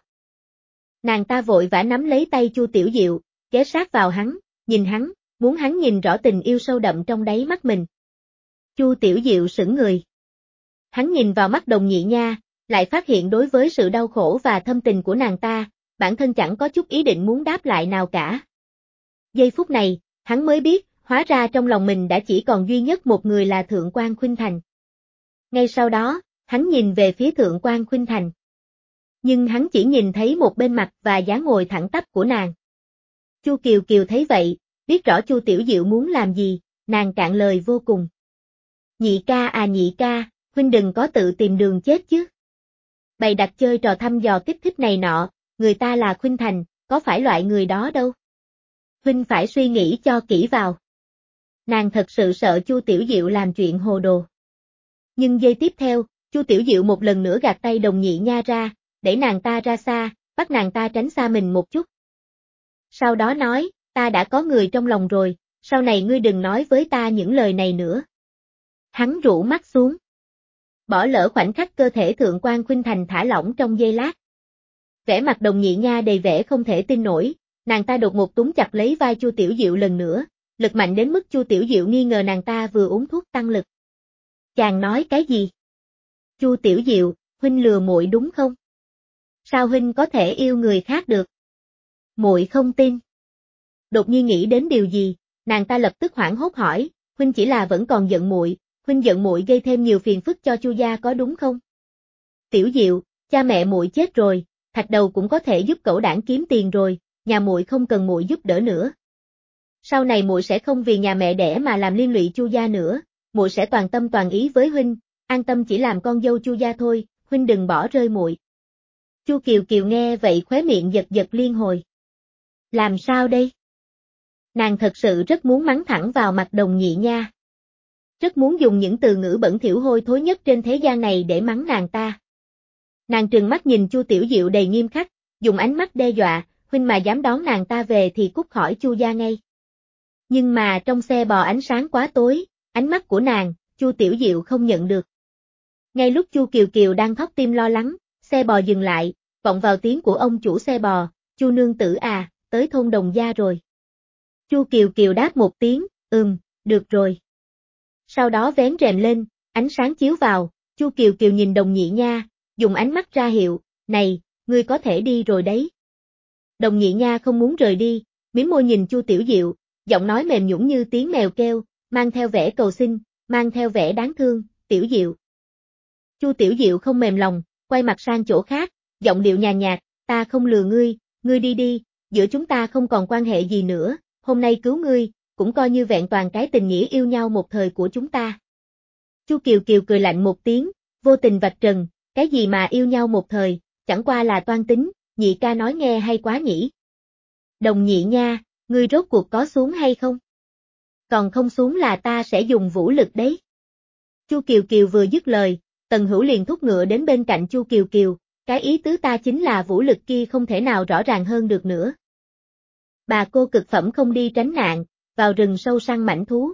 Nàng ta vội vã nắm lấy tay Chu Tiểu Diệu, ghé sát vào hắn, nhìn hắn, muốn hắn nhìn rõ tình yêu sâu đậm trong đáy mắt mình. Chu Tiểu Diệu sững người. Hắn nhìn vào mắt Đồng Nhị Nha, lại phát hiện đối với sự đau khổ và thâm tình của nàng ta, bản thân chẳng có chút ý định muốn đáp lại nào cả. Giây phút này, hắn mới biết, hóa ra trong lòng mình đã chỉ còn duy nhất một người là Thượng quan Khuynh Thành. Ngay sau đó, hắn nhìn về phía Thượng quan Khuynh Thành. Nhưng hắn chỉ nhìn thấy một bên mặt và dáng ngồi thẳng tắp của nàng. Chu Kiều Kiều thấy vậy, biết rõ Chu Tiểu Diệu muốn làm gì, nàng cạn lời vô cùng. Nhị ca à nhị ca, huynh đừng có tự tìm đường chết chứ. Bày đặt chơi trò thăm dò kích thích này nọ, người ta là Khuynh Thành, có phải loại người đó đâu. Huynh phải suy nghĩ cho kỹ vào. Nàng thật sự sợ Chu Tiểu Diệu làm chuyện hồ đồ. Nhưng giây tiếp theo, Chu Tiểu Diệu một lần nữa gạt tay Đồng Nhị Nha ra, để nàng ta ra xa, bắt nàng ta tránh xa mình một chút. Sau đó nói, ta đã có người trong lòng rồi, sau này ngươi đừng nói với ta những lời này nữa. Hắn rũ mắt xuống. Bỏ lỡ khoảnh khắc cơ thể Thượng quan Khuynh Thành thả lỏng trong giây lát. Vẻ mặt Đồng Nhị Nha đầy vẻ không thể tin nổi, nàng ta đột ngột túm chặt lấy vai Chu Tiểu Diệu lần nữa, lực mạnh đến mức Chu Tiểu Diệu nghi ngờ nàng ta vừa uống thuốc tăng lực. Chàng nói cái gì? Chu Tiểu Diệu, huynh lừa muội đúng không? Sao huynh có thể yêu người khác được? Muội không tin. Đột nhiên nghĩ đến điều gì, nàng ta lập tức hoảng hốt hỏi, huynh chỉ là vẫn còn giận muội, huynh giận muội gây thêm nhiều phiền phức cho Chu gia có đúng không? Tiểu Diệu, cha mẹ muội chết rồi, Thạch Đầu cũng có thể giúp cẩu đảng kiếm tiền rồi, nhà muội không cần muội giúp đỡ nữa. Sau này muội sẽ không vì nhà mẹ đẻ mà làm liên lụy Chu gia nữa, muội sẽ toàn tâm toàn ý với huynh, an tâm chỉ làm con dâu Chu gia thôi, huynh đừng bỏ rơi muội. Chu Kiều Kiều nghe vậy khóe miệng giật giật liên hồi. Làm sao đây? Nàng thật sự rất muốn mắng thẳng vào mặt Đồng Nhị Nha. Rất muốn dùng những từ ngữ bẩn thỉu hôi thối nhất trên thế gian này để mắng nàng ta. Nàng trừng mắt nhìn Chu Tiểu Diệu đầy nghiêm khắc, dùng ánh mắt đe dọa, huynh mà dám đón nàng ta về thì cút khỏi Chu gia ngay. Nhưng mà trong xe bò ánh sáng quá tối, ánh mắt của nàng, Chu Tiểu Diệu không nhận được. Ngay lúc Chu Kiều Kiều đang thót tim lo lắng, xe bò dừng lại, vọng vào tiếng của ông chủ xe bò, Chu nương tử à, tới thôn Đồng Gia rồi. Chu Kiều Kiều đáp một tiếng, ừm, được rồi. Sau đó vén rèm lên, ánh sáng chiếu vào, Chu Kiều Kiều nhìn Đồng Nhị Nha, dùng ánh mắt ra hiệu, này, ngươi có thể đi rồi đấy. Đồng Nhị Nha không muốn rời đi, mím môi nhìn Chu Tiểu Diệu, giọng nói mềm nhũn như tiếng mèo kêu, mang theo vẻ cầu xin, mang theo vẻ đáng thương, Tiểu Diệu. Chu Tiểu Diệu không mềm lòng, quay mặt sang chỗ khác, giọng điệu nhàn nhạt, ta không lừa ngươi, ngươi đi đi, giữa chúng ta không còn quan hệ gì nữa, hôm nay cứu ngươi, cũng coi như vẹn toàn cái tình nghĩa yêu nhau một thời của chúng ta. Chu Kiều Kiều cười lạnh một tiếng, vô tình vạch trần, cái gì mà yêu nhau một thời, chẳng qua là toan tính, nhị ca nói nghe hay quá nhỉ. Đồng Nhị Nha, ngươi rốt cuộc có xuống hay không? Còn không xuống là ta sẽ dùng vũ lực đấy. Chu Kiều Kiều vừa dứt lời, Tần Hữu liền thúc ngựa đến bên cạnh Chu Kiều Kiều, cái ý tứ ta chính là vũ lực kia không thể nào rõ ràng hơn được nữa. Bà cô cực phẩm không đi tránh nạn, vào rừng sâu săn mãnh thú.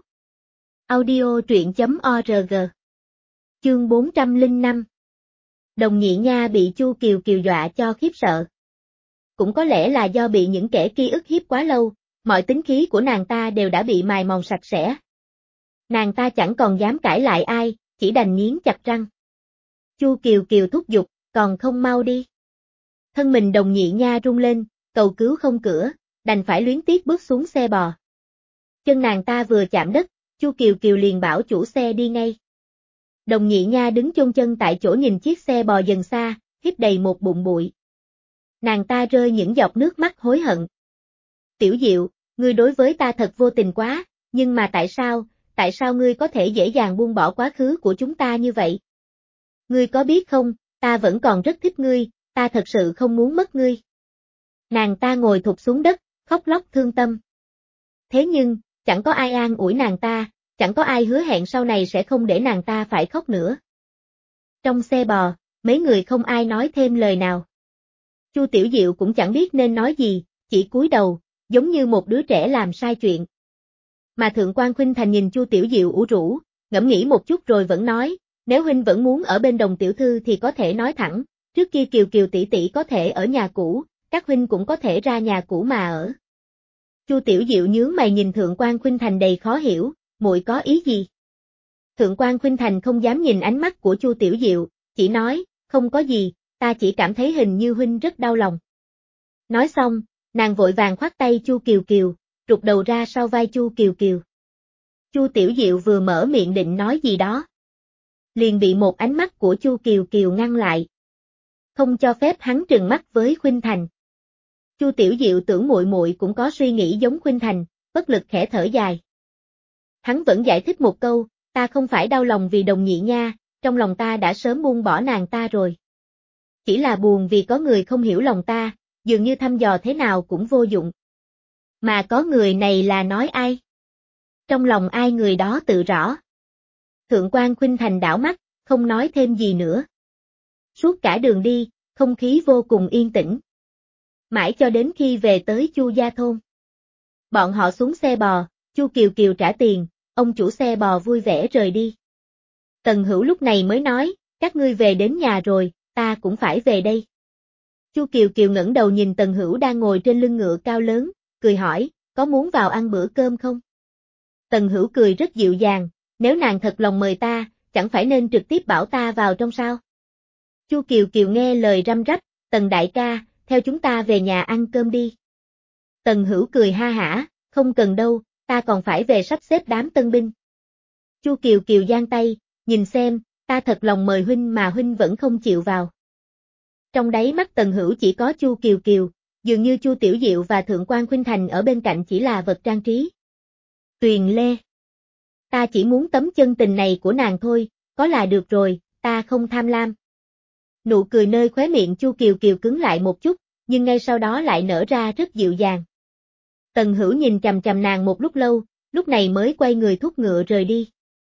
Audio truyện chấm org. Chương bốn trăm lẻ năm. Đồng Nhị Nha bị Chu Kiều Kiều dọa cho khiếp sợ. Cũng có lẽ là do bị những kẻ kia ức hiếp quá lâu, mọi tính khí của nàng ta đều đã bị mài mòn sạch sẽ. Nàng ta chẳng còn dám cãi lại ai, chỉ đành nghiến chặt răng. Chu Kiều Kiều thúc giục, còn không mau đi. Thân mình Đồng Nhị Nha rung lên, cầu cứu không cửa, đành phải luyến tiếc bước xuống xe bò. Chân nàng ta vừa chạm đất, Chu Kiều Kiều liền bảo chủ xe đi ngay. Đồng Nhị Nha đứng chôn chân tại chỗ nhìn chiếc xe bò dần xa, hít đầy một bụng bụi. Nàng ta rơi những giọt nước mắt hối hận. Tiểu Diệu, ngươi đối với ta thật vô tình quá, nhưng mà tại sao, tại sao ngươi có thể dễ dàng buông bỏ quá khứ của chúng ta như vậy? Ngươi có biết không, ta vẫn còn rất thích ngươi, ta thật sự không muốn mất ngươi. Nàng ta ngồi thụp xuống đất, khóc lóc thương tâm. Thế nhưng, chẳng có ai an ủi nàng ta, chẳng có ai hứa hẹn sau này sẽ không để nàng ta phải khóc nữa. Trong xe bò, mấy người không ai nói thêm lời nào. Chu Tiểu Diệu cũng chẳng biết nên nói gì, chỉ cúi đầu, giống như một đứa trẻ làm sai chuyện. Mà Thượng quan Khuynh Thành nhìn Chu Tiểu Diệu ủ rũ, ngẫm nghĩ một chút rồi vẫn nói, nếu huynh vẫn muốn ở bên Đồng tiểu thư thì có thể nói thẳng, trước kia Kiều Kiều tỷ tỷ có thể ở nhà cũ, các huynh cũng có thể ra nhà cũ mà ở. Chu Tiểu Diệu nhướng mày nhìn Thượng quan Khuynh Thành đầy khó hiểu, muội có ý gì? Thượng quan Khuynh Thành không dám nhìn ánh mắt của Chu Tiểu Diệu, chỉ nói, không có gì, ta chỉ cảm thấy hình như huynh rất đau lòng. Nói xong, nàng vội vàng khoát tay Chu Kiều Kiều, rụt đầu ra sau vai Chu Kiều Kiều. Chu Tiểu Diệu vừa mở miệng định nói gì đó, liền bị một ánh mắt của Chu Kiều Kiều ngăn lại. Không cho phép hắn trừng mắt với Khuynh Thành. Chu Tiểu Diệu tưởng muội muội cũng có suy nghĩ giống Khuynh Thành, bất lực khẽ thở dài. Hắn vẫn giải thích một câu, ta không phải đau lòng vì Đồng Nhị nha, trong lòng ta đã sớm buông bỏ nàng ta rồi. Chỉ là buồn vì có người không hiểu lòng ta, dường như thăm dò thế nào cũng vô dụng. Mà có người này là nói ai? Trong lòng ai người đó tự rõ. Thượng quan Khuynh Thành đảo mắt, không nói thêm gì nữa. Suốt cả đường đi, không khí vô cùng yên tĩnh. Mãi cho đến khi về tới Chu gia thôn. Bọn họ xuống xe bò, Chu Kiều Kiều trả tiền, ông chủ xe bò vui vẻ rời đi. Tần Hữu lúc này mới nói, các ngươi về đến nhà rồi, ta cũng phải về đây. Chu Kiều Kiều ngẩng đầu nhìn Tần Hữu đang ngồi trên lưng ngựa cao lớn, cười hỏi, có muốn vào ăn bữa cơm không? Tần Hữu cười rất dịu dàng, nếu nàng thật lòng mời ta, chẳng phải nên trực tiếp bảo ta vào trong sao? Chu Kiều Kiều nghe lời răm rắp, Tần đại ca, theo chúng ta về nhà ăn cơm đi. Tần Hữu cười ha hả, không cần đâu, ta còn phải về sắp xếp đám tân binh. Chu Kiều Kiều giang tay, nhìn xem, ta thật lòng mời huynh mà huynh vẫn không chịu vào. Trong đáy mắt Tần Hữu chỉ có Chu Kiều Kiều, dường như Chu Tiểu Diệu và Thượng quan Khuynh Thành ở bên cạnh chỉ là vật trang trí. Tuyền Lê. Ta chỉ muốn tấm chân tình này của nàng thôi, có là được rồi, ta không tham lam. Nụ cười nơi khóe miệng Chu Kiều Kiều cứng lại một chút, nhưng ngay sau đó lại nở ra rất dịu dàng. Tần Hữu nhìn chằm chằm nàng một lúc lâu, lúc này mới quay người thúc ngựa rời đi.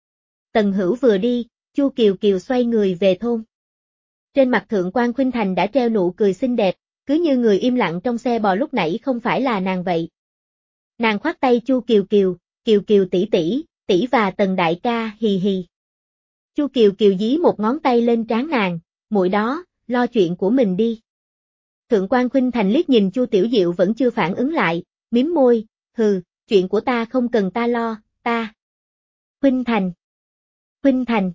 Tần Hữu vừa đi, Chu Kiều Kiều xoay người về thôn. Trên mặt Thượng quan Khuynh Thành đã treo nụ cười xinh đẹp, cứ như người im lặng trong xe bò lúc nãy không phải là nàng vậy. Nàng khoát tay Chu Kiều Kiều, Kiều Kiều tỷ tỷ, tỷ và Tần đại ca hì hì. Chu Kiều Kiều dí một ngón tay lên trán nàng, muội đó, lo chuyện của mình đi. Thượng quan Khuynh Thành liếc nhìn Chu Tiểu Diệu vẫn chưa phản ứng lại, mím môi, hừ, chuyện của ta không cần ta lo, ta. Khuynh Thành. Khuynh Thành.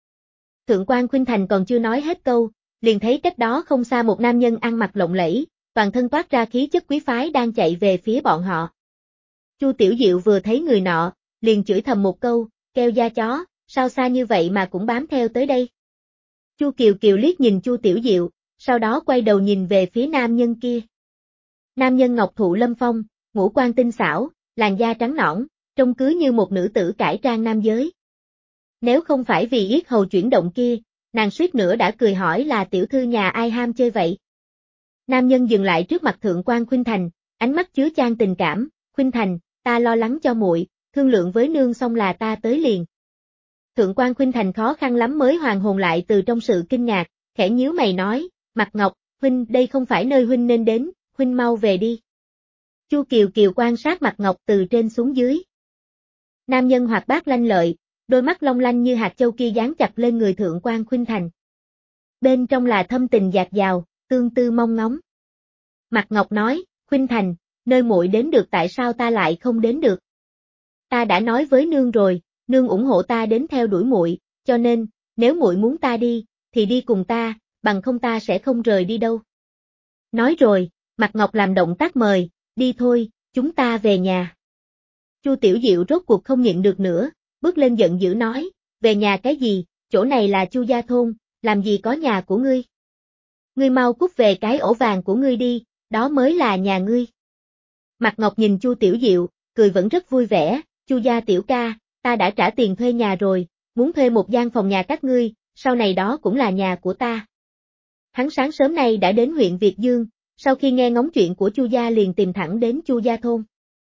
Thượng quan Khuynh Thành còn chưa nói hết câu, liền thấy cách đó không xa một nam nhân ăn mặc lộng lẫy, toàn thân toát ra khí chất quý phái đang chạy về phía bọn họ. Chu Tiểu Diệu vừa thấy người nọ, liền chửi thầm một câu, keo da chó, sao xa như vậy mà cũng bám theo tới đây. Chu Kiều Kiều liếc nhìn Chu Tiểu Diệu, sau đó quay đầu nhìn về phía nam nhân kia. Nam nhân ngọc thụ lâm phong, ngũ quan tinh xảo, làn da trắng nõn, trông cứ như một nữ tử cải trang nam giới. Nếu không phải vì yết hầu chuyển động kia, nàng suýt nữa đã cười hỏi là tiểu thư nhà ai ham chơi vậy. Nam nhân dừng lại trước mặt Thượng quan Khuynh Thành, ánh mắt chứa chan tình cảm, Khuynh Thành, ta lo lắng cho muội, thương lượng với nương xong là ta tới liền. Thượng quan Khuynh Thành khó khăn lắm mới hoàn hồn lại từ trong sự kinh ngạc, khẽ nhíu mày nói, Mặt Ngọc, huynh đây không phải nơi huynh nên đến, huynh mau về đi. Chu Kiều Kiều quan sát Mặt Ngọc từ trên xuống dưới. Nam nhân hoạt bát lanh lợi, đôi mắt long lanh như hạt châu kia dán chặt lên người Thượng quan Khuynh Thành. Bên trong là thâm tình dạt dào, tương tư mong ngóng. Mặt Ngọc nói, Khuynh Thành, nơi muội đến được tại sao ta lại không đến được? Ta đã nói với nương rồi, nương ủng hộ ta đến theo đuổi muội, cho nên, nếu muội muốn ta đi, thì đi cùng ta, bằng không ta sẽ không rời đi đâu. Nói rồi, Mặt Ngọc làm động tác mời, đi thôi, chúng ta về nhà. Chu Tiểu Diệu rốt cuộc không nhịn được nữa, bước lên giận dữ nói, về nhà cái gì, chỗ này là Chu gia thôn, làm gì có nhà của ngươi. Ngươi mau cút về cái ổ vàng của ngươi đi, đó mới là nhà ngươi. Mặt Ngọc nhìn Chu Tiểu Diệu, cười vẫn rất vui vẻ, Chu gia tiểu ca, ta đã trả tiền thuê nhà rồi, muốn thuê một gian phòng nhà các ngươi, sau này đó cũng là nhà của ta. Hắn sáng sớm nay đã đến huyện Việt Dương, sau khi nghe ngóng chuyện của Chu gia liền tìm thẳng đến Chu gia thôn.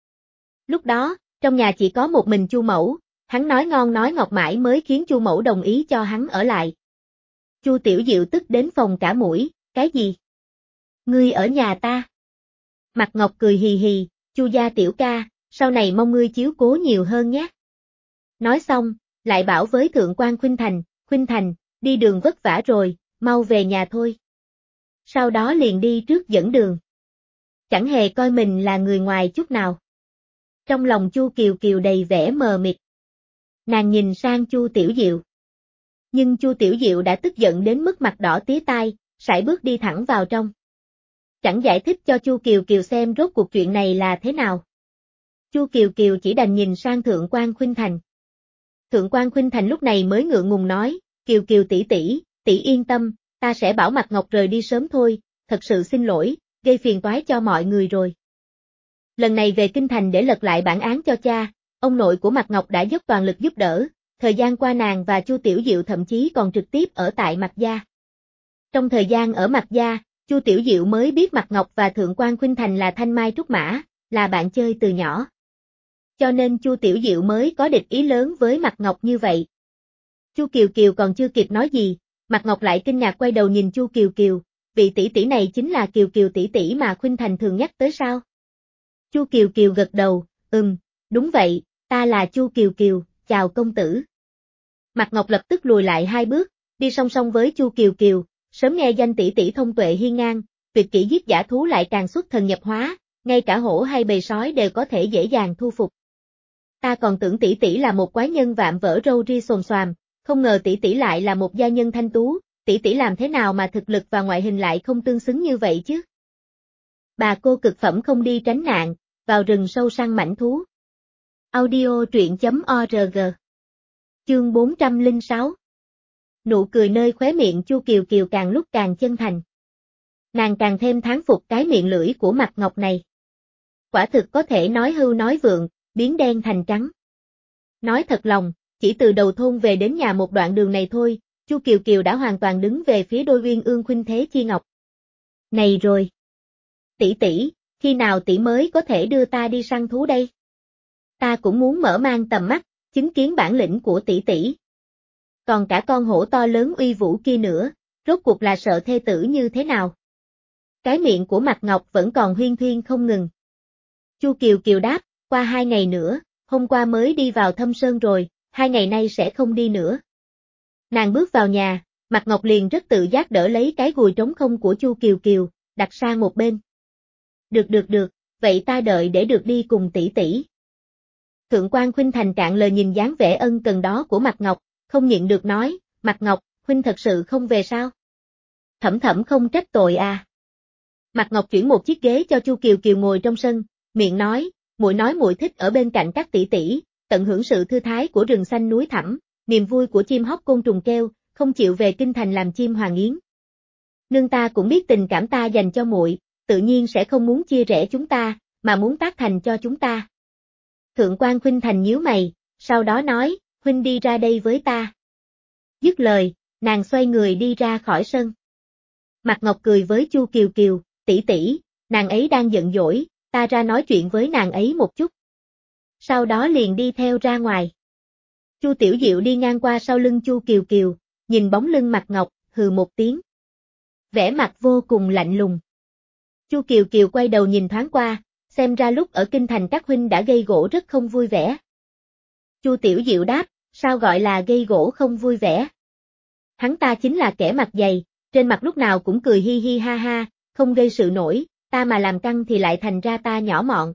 Lúc đó, trong nhà chỉ có một mình Chu Mẫu, hắn nói ngon nói ngọt mãi mới khiến Chu Mẫu đồng ý cho hắn ở lại. Chu Tiểu Diệu tức đến phồng cả mũi, cái gì? Ngươi ở nhà ta? Mặt Ngọc cười hì hì, Chu gia tiểu ca, sau này mong ngươi chiếu cố nhiều hơn nhé. Nói xong, lại bảo với Thượng quan Khuynh Thành, Khuynh Thành, đi đường vất vả rồi, mau về nhà thôi. Sau đó liền đi trước dẫn đường. Chẳng hề coi mình là người ngoài chút nào. Trong lòng Chu Kiều Kiều đầy vẻ mờ mịt. Nàng nhìn sang Chu Tiểu Diệu. Nhưng Chu Tiểu Diệu đã tức giận đến mức mặt đỏ tía tai, sải bước đi thẳng vào trong. Chẳng giải thích cho Chu Kiều Kiều xem rốt cuộc chuyện này là thế nào. Chu Kiều Kiều chỉ đành nhìn sang Thượng quan Khuynh Thành. Thượng quan Khuynh Thành lúc này mới ngượng ngùng nói, Kiều Kiều tỷ tỷ, tỷ yên tâm, ta sẽ bảo Mạc Ngọc rời đi sớm thôi, thật sự xin lỗi, gây phiền toái cho mọi người rồi. Lần này về Kinh Thành để lật lại bản án cho cha, ông nội của Mạc Ngọc đã dốc toàn lực giúp đỡ, thời gian qua nàng và Chu Tiểu Diệu thậm chí còn trực tiếp ở tại Mạc gia. Trong thời gian ở Mạc gia, Chu Tiểu Diệu mới biết Mạc Ngọc và Thượng quan Khuynh Thành là thanh mai trúc mã, là bạn chơi từ nhỏ. Cho nên Chu Tiểu Diệu mới có địch ý lớn với Mạc Ngọc như vậy. Chu Kiều Kiều còn chưa kịp nói gì, Mạc Ngọc lại kinh ngạc quay đầu nhìn Chu Kiều Kiều, vị tỷ tỷ này chính là Kiều Kiều tỷ tỷ mà Khuynh Thành thường nhắc tới sao? Chu Kiều Kiều gật đầu, ừm, đúng vậy, ta là Chu Kiều Kiều, chào công tử. Mạc Ngọc lập tức lùi lại hai bước, đi song song với Chu Kiều Kiều, sớm nghe danh tỷ tỷ thông tuệ hiên ngang, tuyệt kỹ giết dã thú lại càng xuất thần nhập hóa, ngay cả hổ hay bầy sói đều có thể dễ dàng thu phục. Ta còn tưởng tỷ tỷ là một quái nhân vạm vỡ râu ria xồm xoàm, không ngờ tỷ tỷ lại là một gia nhân thanh tú, tỷ tỷ làm thế nào mà thực lực và ngoại hình lại không tương xứng như vậy chứ? Bà cô cực phẩm không đi tránh nạn, vào rừng sâu săn mãnh thú. Audio truyện chấm org. Chương bốn trăm lẻ sáu. Nụ cười nơi khóe miệng Chu Kiều Kiều càng lúc càng chân thành. Nàng càng thêm thán phục cái miệng lưỡi của Mạc Ngọc này. Quả thực có thể nói hưu nói vượng, biến đen thành trắng. Nói thật lòng, chỉ từ đầu thôn về đến nhà một đoạn đường này thôi, Chu Kiều Kiều đã hoàn toàn đứng về phía đôi Uyên Ương Khuynh Thế Chi Ngọc. Này rồi! Tỷ tỷ, khi nào tỷ mới có thể đưa ta đi săn thú đây? Ta cũng muốn mở mang tầm mắt, chứng kiến bản lĩnh của tỷ tỷ. Còn cả con hổ to lớn uy vũ kia nữa, rốt cuộc là sợ thê tử như thế nào? Cái miệng của Mạc Ngọc vẫn còn huyên thuyên không ngừng. Chu Kiều Kiều đáp, qua hai ngày nữa, hôm qua mới đi vào Thâm Sơn rồi, hai ngày nay sẽ không đi nữa. Nàng bước vào nhà, Mạc Ngọc liền rất tự giác đỡ lấy cái gùi trống không của Chu Kiều Kiều, đặt sang một bên. Được được được, vậy ta đợi để được đi cùng tỷ tỷ. Thượng quan Khuynh Thành cạn lời nhìn dáng vẻ ân cần đó của Mạc Ngọc, không nhịn được nói, Mạc Ngọc, Huynh thật sự không về sao? Thẩm thẩm không trách tội à. Mạc Ngọc chuyển một chiếc ghế cho Chu Kiều Kiều ngồi trong sân, miệng nói, muội nói muội thích ở bên cạnh các tỷ tỷ, tận hưởng sự thư thái của rừng xanh núi thẳm, niềm vui của chim hót côn trùng kêu, không chịu về kinh thành làm chim hoàng yến. Nương ta cũng biết tình cảm ta dành cho muội, tự nhiên sẽ không muốn chia rẽ chúng ta, mà muốn tác thành cho chúng ta. Thượng quan Khuynh Thành nhíu mày, sau đó nói, Huynh đi ra đây với ta. Dứt lời, nàng xoay người đi ra khỏi sân. Mạc Ngọc cười với Chu Kiều Kiều, tỷ tỷ, nàng ấy đang giận dỗi, ta ra nói chuyện với nàng ấy một chút. Sau đó liền đi theo ra ngoài. Chu Tiểu Diệu đi ngang qua sau lưng Chu Kiều Kiều, nhìn bóng lưng Mạc Ngọc, hừ một tiếng. Vẻ mặt vô cùng lạnh lùng. Chu Kiều Kiều quay đầu nhìn thoáng qua, xem ra lúc ở kinh thành các huynh đã gây gỗ rất không vui vẻ. Chu Tiểu Diệu đáp, sao gọi là gây gỗ không vui vẻ? Hắn ta chính là kẻ mặt dày, trên mặt lúc nào cũng cười hi hi ha ha, không gây sự nổi, ta mà làm căng thì lại thành ra ta nhỏ mọn.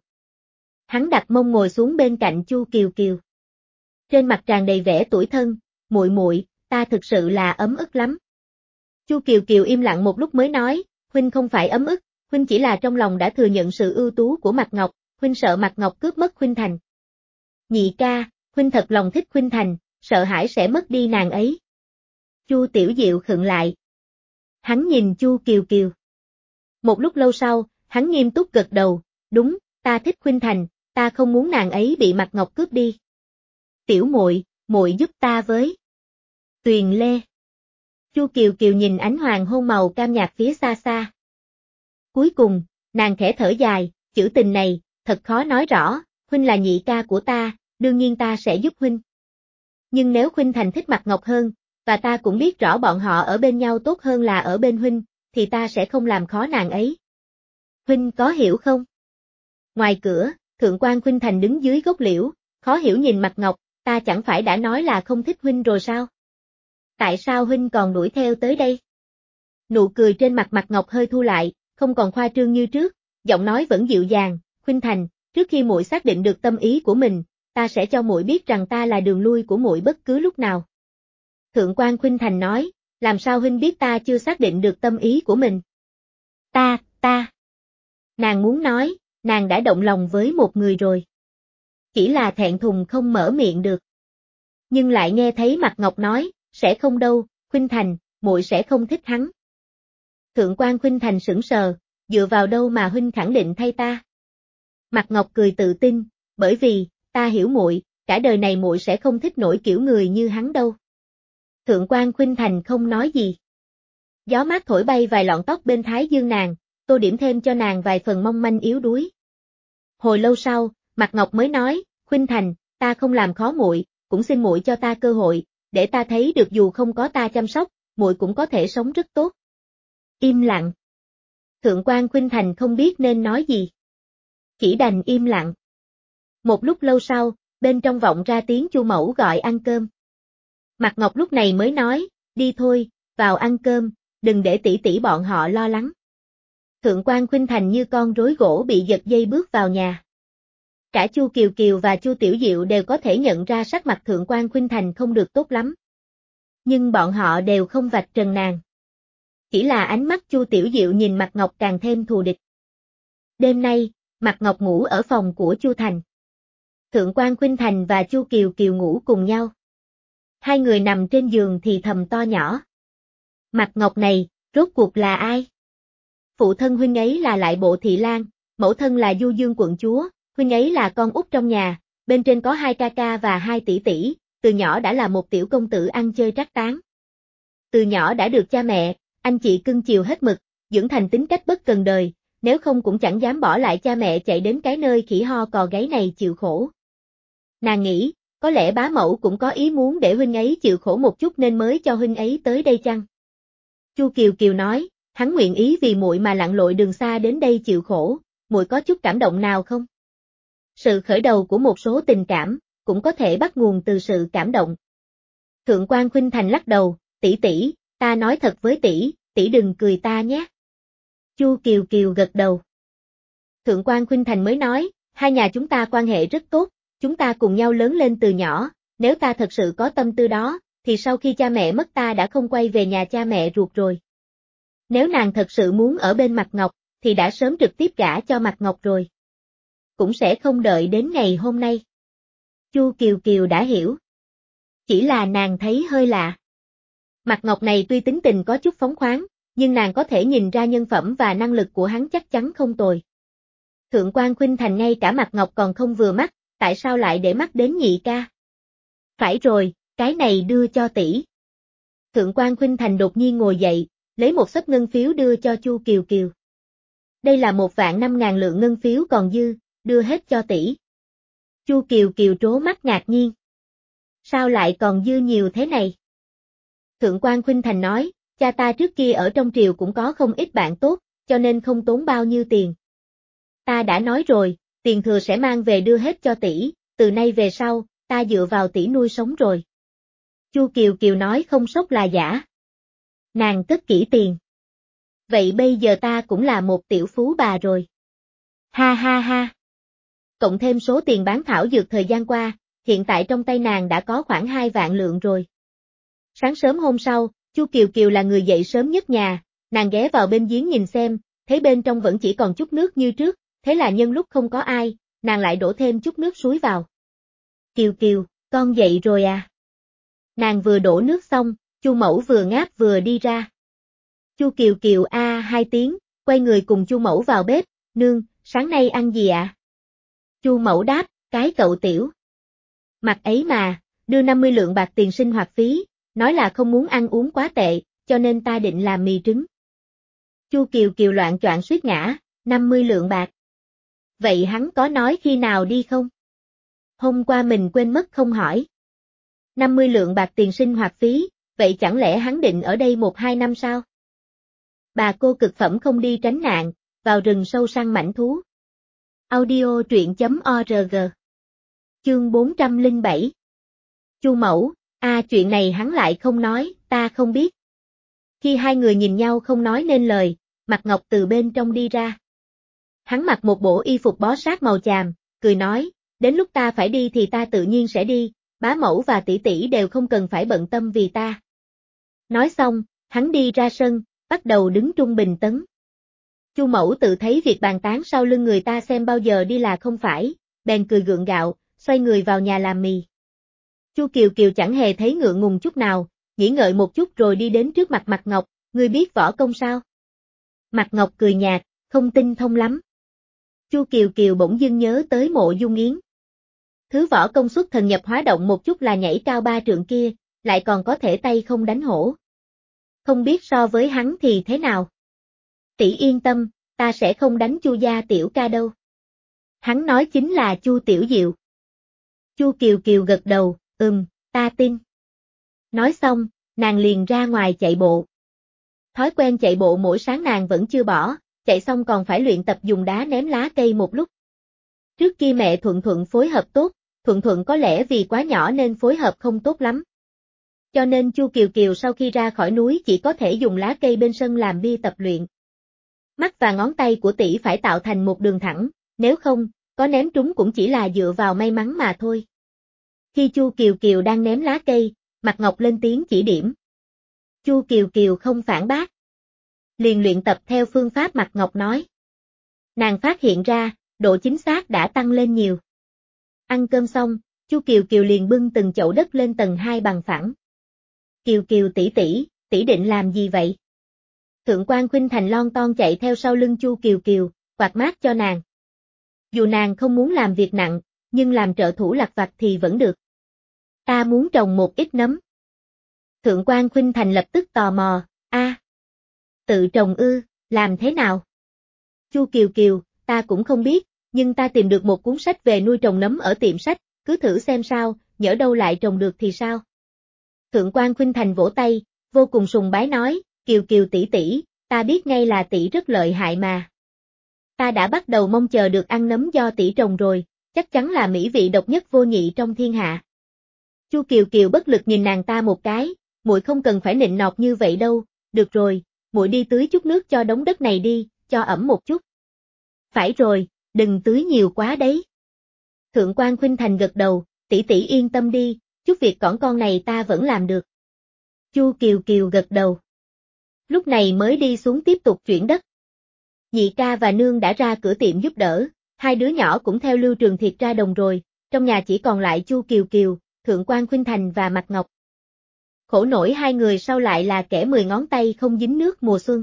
Hắn đặt mông ngồi xuống bên cạnh Chu Kiều Kiều. Trên mặt tràn đầy vẻ tủi thân, muội muội, ta thực sự là ấm ức lắm. Chu Kiều Kiều im lặng một lúc mới nói, Huynh không phải ấm ức, Huynh chỉ là trong lòng đã thừa nhận sự ưu tú của Mạc Ngọc, Huynh sợ Mạc Ngọc cướp mất Khuynh Thành. Nhị ca, Huynh thật lòng thích Khuynh Thành, sợ hãi sẽ mất đi nàng ấy. Chu Tiểu Diệu khựng lại. Hắn nhìn Chu Kiều Kiều. Một lúc lâu sau, hắn nghiêm túc gật đầu, đúng, ta thích Khuynh Thành, ta không muốn nàng ấy bị Mạc Ngọc cướp đi. Tiểu muội, muội giúp ta với. Tuyền Lê. Chu Kiều Kiều nhìn ánh hoàng hôn màu cam nhạt phía xa xa. Cuối cùng, nàng khẽ thở dài, chữ tình này, thật khó nói rõ, Huynh là nhị ca của ta, đương nhiên ta sẽ giúp Huynh. Nhưng nếu Khuynh Thành thích Mạc Ngọc hơn, và ta cũng biết rõ bọn họ ở bên nhau tốt hơn là ở bên Huynh, thì ta sẽ không làm khó nàng ấy. Huynh có hiểu không? Ngoài cửa, Thượng quan Khuynh Thành đứng dưới gốc liễu, khó hiểu nhìn Mạc Ngọc, ta chẳng phải đã nói là không thích Huynh rồi sao? Tại sao Huynh còn đuổi theo tới đây? Nụ cười trên mặt Mạc Ngọc hơi thu lại, không còn khoa trương như trước, giọng nói vẫn dịu dàng, Khuynh Thành, trước khi muội xác định được tâm ý của mình, ta sẽ cho muội biết rằng ta là đường lui của muội bất cứ lúc nào. Thượng quan Khuynh Thành nói, làm sao huynh biết ta chưa xác định được tâm ý của mình? Ta, ta. Nàng muốn nói, nàng đã động lòng với một người rồi. Chỉ là thẹn thùng không mở miệng được. Nhưng lại nghe thấy Mạc Ngọc nói, sẽ không đâu, Khuynh Thành, muội sẽ không thích hắn. Thượng quan Khuynh Thành sững sờ, dựa vào đâu mà huynh khẳng định thay ta? Mạc Ngọc cười tự tin, bởi vì, ta hiểu muội, cả đời này muội sẽ không thích nổi kiểu người như hắn đâu. Thượng quan Khuynh Thành không nói gì. Gió mát thổi bay vài lọn tóc bên thái dương nàng, tô điểm thêm cho nàng vài phần mong manh yếu đuối. Hồi lâu sau, Mạc Ngọc mới nói, Khuynh Thành, ta không làm khó muội, cũng xin muội cho ta cơ hội, để ta thấy được dù không có ta chăm sóc, muội cũng có thể sống rất tốt. Im lặng. Thượng quan Khuynh Thành không biết nên nói gì. Chỉ đành im lặng. Một lúc lâu sau, bên trong vọng ra tiếng Chu Mẫu gọi ăn cơm. Mạc Ngọc lúc này mới nói, đi thôi, vào ăn cơm, đừng để tỷ tỷ bọn họ lo lắng. Thượng quan Khuynh Thành như con rối gỗ bị giật dây bước vào nhà. Cả Chu Kiều Kiều và Chu Tiểu Diệu đều có thể nhận ra sắc mặt Thượng quan Khuynh Thành không được tốt lắm. Nhưng bọn họ đều không vạch trần nàng. Chỉ là ánh mắt Chu Tiểu Diệu nhìn Mạc Ngọc càng thêm thù địch. Đêm nay, Mạc Ngọc ngủ ở phòng của Chu Thành. Thượng quan Khuynh Thành và Chu Kiều Kiều ngủ cùng nhau. Hai người nằm trên giường thì thầm to nhỏ. Mạc Ngọc này, rốt cuộc là ai? Phụ thân huynh ấy là Lại Bộ Thị Lang, mẫu thân là Du Dương quận chúa, huynh ấy là con út trong nhà, bên trên có hai ca ca và hai tỷ tỷ, từ nhỏ đã là một tiểu công tử ăn chơi trác tán. Từ nhỏ đã được cha mẹ, anh chị cưng chiều hết mực, dưỡng thành tính cách bất cần đời, nếu không cũng chẳng dám bỏ lại cha mẹ chạy đến cái nơi khỉ ho cò gáy này chịu khổ. Nàng nghĩ, có lẽ bá mẫu cũng có ý muốn để huynh ấy chịu khổ một chút nên mới cho huynh ấy tới đây chăng? Chu Kiều Kiều nói, hắn nguyện ý vì muội mà lặn lội đường xa đến đây chịu khổ, muội có chút cảm động nào không? Sự khởi đầu của một số tình cảm, cũng có thể bắt nguồn từ sự cảm động. Thượng quan Khuynh Thành lắc đầu, tỷ tỷ, ta nói thật với tỷ, tỷ đừng cười ta nhé. Chu Kiều Kiều gật đầu. Thượng quan Khuynh Thành mới nói, hai nhà chúng ta quan hệ rất tốt, chúng ta cùng nhau lớn lên từ nhỏ, nếu ta thật sự có tâm tư đó, thì sau khi cha mẹ mất ta đã không quay về nhà cha mẹ ruột rồi. Nếu nàng thật sự muốn ở bên Mạc Ngọc, thì đã sớm trực tiếp gả cho Mạc Ngọc rồi. Cũng sẽ không đợi đến ngày hôm nay. Chu Kiều Kiều đã hiểu. Chỉ là nàng thấy hơi lạ. Mạc Ngọc này tuy tính tình có chút phóng khoáng, nhưng nàng có thể nhìn ra nhân phẩm và năng lực của hắn chắc chắn không tồi. Thượng quan Khuynh Thành ngay cả Mạc Ngọc còn không vừa mắt, tại sao lại để mắt đến nhị ca? Phải rồi, cái này đưa cho tỷ. Thượng quan Khuynh Thành đột nhiên ngồi dậy, lấy một xấp ngân phiếu đưa cho Chu Kiều Kiều. Đây là một vạn năm ngàn lượng ngân phiếu còn dư, đưa hết cho tỷ. Chu Kiều Kiều trố mắt ngạc nhiên. Sao lại còn dư nhiều thế này? Thượng quan Khuynh Thành nói, cha ta trước kia ở trong triều cũng có không ít bạn tốt, cho nên không tốn bao nhiêu tiền. Ta đã nói rồi, tiền thừa sẽ mang về đưa hết cho tỷ, từ nay về sau, ta dựa vào tỷ nuôi sống rồi. Chu Kiều Kiều nói không sốc là giả. Nàng cất kỹ tiền. Vậy bây giờ ta cũng là một tiểu phú bà rồi. Ha ha ha. Cộng thêm số tiền bán thảo dược thời gian qua, hiện tại trong tay nàng đã có khoảng hai vạn lượng rồi. Sáng sớm hôm sau, Chu Kiều Kiều là người dậy sớm nhất nhà, nàng ghé vào bên giếng nhìn xem, thấy bên trong vẫn chỉ còn chút nước như trước, thế là nhân lúc không có ai, nàng lại đổ thêm chút nước suối vào. Kiều Kiều, con dậy rồi à? Nàng vừa đổ nước xong, Chu Mẫu vừa ngáp vừa đi ra. Chu Kiều Kiều a hai tiếng, quay người cùng Chu Mẫu vào bếp, nương, sáng nay ăn gì ạ? À? Chu Mẫu đáp, cái cậu tiểu. Mặt ấy mà, đưa năm mươi lượng bạc tiền sinh hoạt phí, nói là không muốn ăn uống quá tệ, cho nên ta định làm mì trứng. Chu Kiều Kiều loạn choạng suýt ngã, năm mươi lượng bạc. Vậy hắn có nói khi nào đi không? Hôm qua mình quên mất không hỏi. năm mươi lượng bạc tiền sinh hoạt phí, vậy chẳng lẽ hắn định ở đây một hai năm sao? Bà cô cực phẩm không đi tránh nạn, vào rừng sâu săn mãnh thú. Audio truyện chấm org. Chương bốn trăm lẻ bảy. Chu Mẫu, a à, chuyện này hắn lại không nói, ta không biết. Khi hai người nhìn nhau không nói nên lời, Mạc Ngọc từ bên trong đi ra. Hắn mặc một bộ y phục bó sát màu chàm, cười nói, đến lúc ta phải đi thì ta tự nhiên sẽ đi, bá mẫu và tỷ tỷ đều không cần phải bận tâm vì ta. Nói xong, hắn đi ra sân, bắt đầu đứng trung bình tấn. Chu mẫu tự thấy việc bàn tán sau lưng người ta xem bao giờ đi là không phải, bèn cười gượng gạo, xoay người vào nhà làm mì. Chu Kiều Kiều chẳng hề thấy ngượng ngùng chút nào, nghĩ ngợi một chút rồi đi đến trước mặt Mạc Ngọc, ngươi biết võ công sao? Mạc Ngọc cười nhạt, không tinh thông lắm. Chu Kiều Kiều bỗng dưng nhớ tới Mộ Dung Yến. Thứ võ công xuất thần nhập hóa động một chút là nhảy cao ba trượng kia, lại còn có thể tay không đánh hổ. Không biết so với hắn thì thế nào? Tỷ yên tâm, ta sẽ không đánh Chu gia tiểu ca đâu. Hắn nói chính là Chu Tiểu Diệu. Chu Kiều Kiều gật đầu, ừm, ta tin. Nói xong, nàng liền ra ngoài chạy bộ. Thói quen chạy bộ mỗi sáng nàng vẫn chưa bỏ, chạy xong còn phải luyện tập dùng đá ném lá cây một lúc. Trước kia mẹ Thuận Thuận phối hợp tốt, Thuận Thuận có lẽ vì quá nhỏ nên phối hợp không tốt lắm. Cho nên Chu Kiều Kiều sau khi ra khỏi núi chỉ có thể dùng lá cây bên sân làm bia tập luyện. Mắt và ngón tay của tỷ phải tạo thành một đường thẳng, nếu không, có ném trúng cũng chỉ là dựa vào may mắn mà thôi. Khi Chu Kiều Kiều đang ném lá cây, Mạc Ngọc lên tiếng chỉ điểm. Chu Kiều Kiều không phản bác. Liền luyện tập theo phương pháp Mạc Ngọc nói. Nàng phát hiện ra, độ chính xác đã tăng lên nhiều. Ăn cơm xong, Chu Kiều Kiều liền bưng từng chậu đất lên tầng hai bằng phẳng. Kiều Kiều tỷ tỷ, tỷ định làm gì vậy? Thượng quan Khuynh Thành lon ton chạy theo sau lưng Chu Kiều Kiều, quạt mát cho nàng. Dù nàng không muốn làm việc nặng, nhưng làm trợ thủ lặt vặt thì vẫn được. Ta muốn trồng một ít nấm. Thượng quan Khuynh Thành lập tức tò mò, a, à, tự trồng ư, làm thế nào? Chu Kiều Kiều, ta cũng không biết, nhưng ta tìm được một cuốn sách về nuôi trồng nấm ở tiệm sách, cứ thử xem sao, nhỡ đâu lại trồng được thì sao? Thượng quan Khuynh Thành vỗ tay, vô cùng sùng bái nói, Kiều Kiều tỷ tỷ, ta biết ngay là tỷ rất lợi hại mà. Ta đã bắt đầu mong chờ được ăn nấm do tỷ trồng rồi, chắc chắn là mỹ vị độc nhất vô nhị trong thiên hạ. Chu Kiều Kiều bất lực nhìn nàng ta một cái, muội không cần phải nịnh nọt như vậy đâu, được rồi, muội đi tưới chút nước cho đống đất này đi, cho ẩm một chút. Phải rồi, đừng tưới nhiều quá đấy. Thượng quan Khuynh Thành gật đầu, tỷ tỷ yên tâm đi, chút việc cỏn con này ta vẫn làm được. Chu Kiều Kiều gật đầu. Lúc này mới đi xuống tiếp tục chuyển đất. Nhị ca và nương đã ra cửa tiệm giúp đỡ, hai đứa nhỏ cũng theo Lưu Trường Thiệt ra đồng rồi, trong nhà chỉ còn lại Chu Kiều Kiều, Thượng quan Khuynh Thành và Mạc Ngọc. Khổ nổi hai người sau lại là kẻ mười ngón tay không dính nước mùa xuân.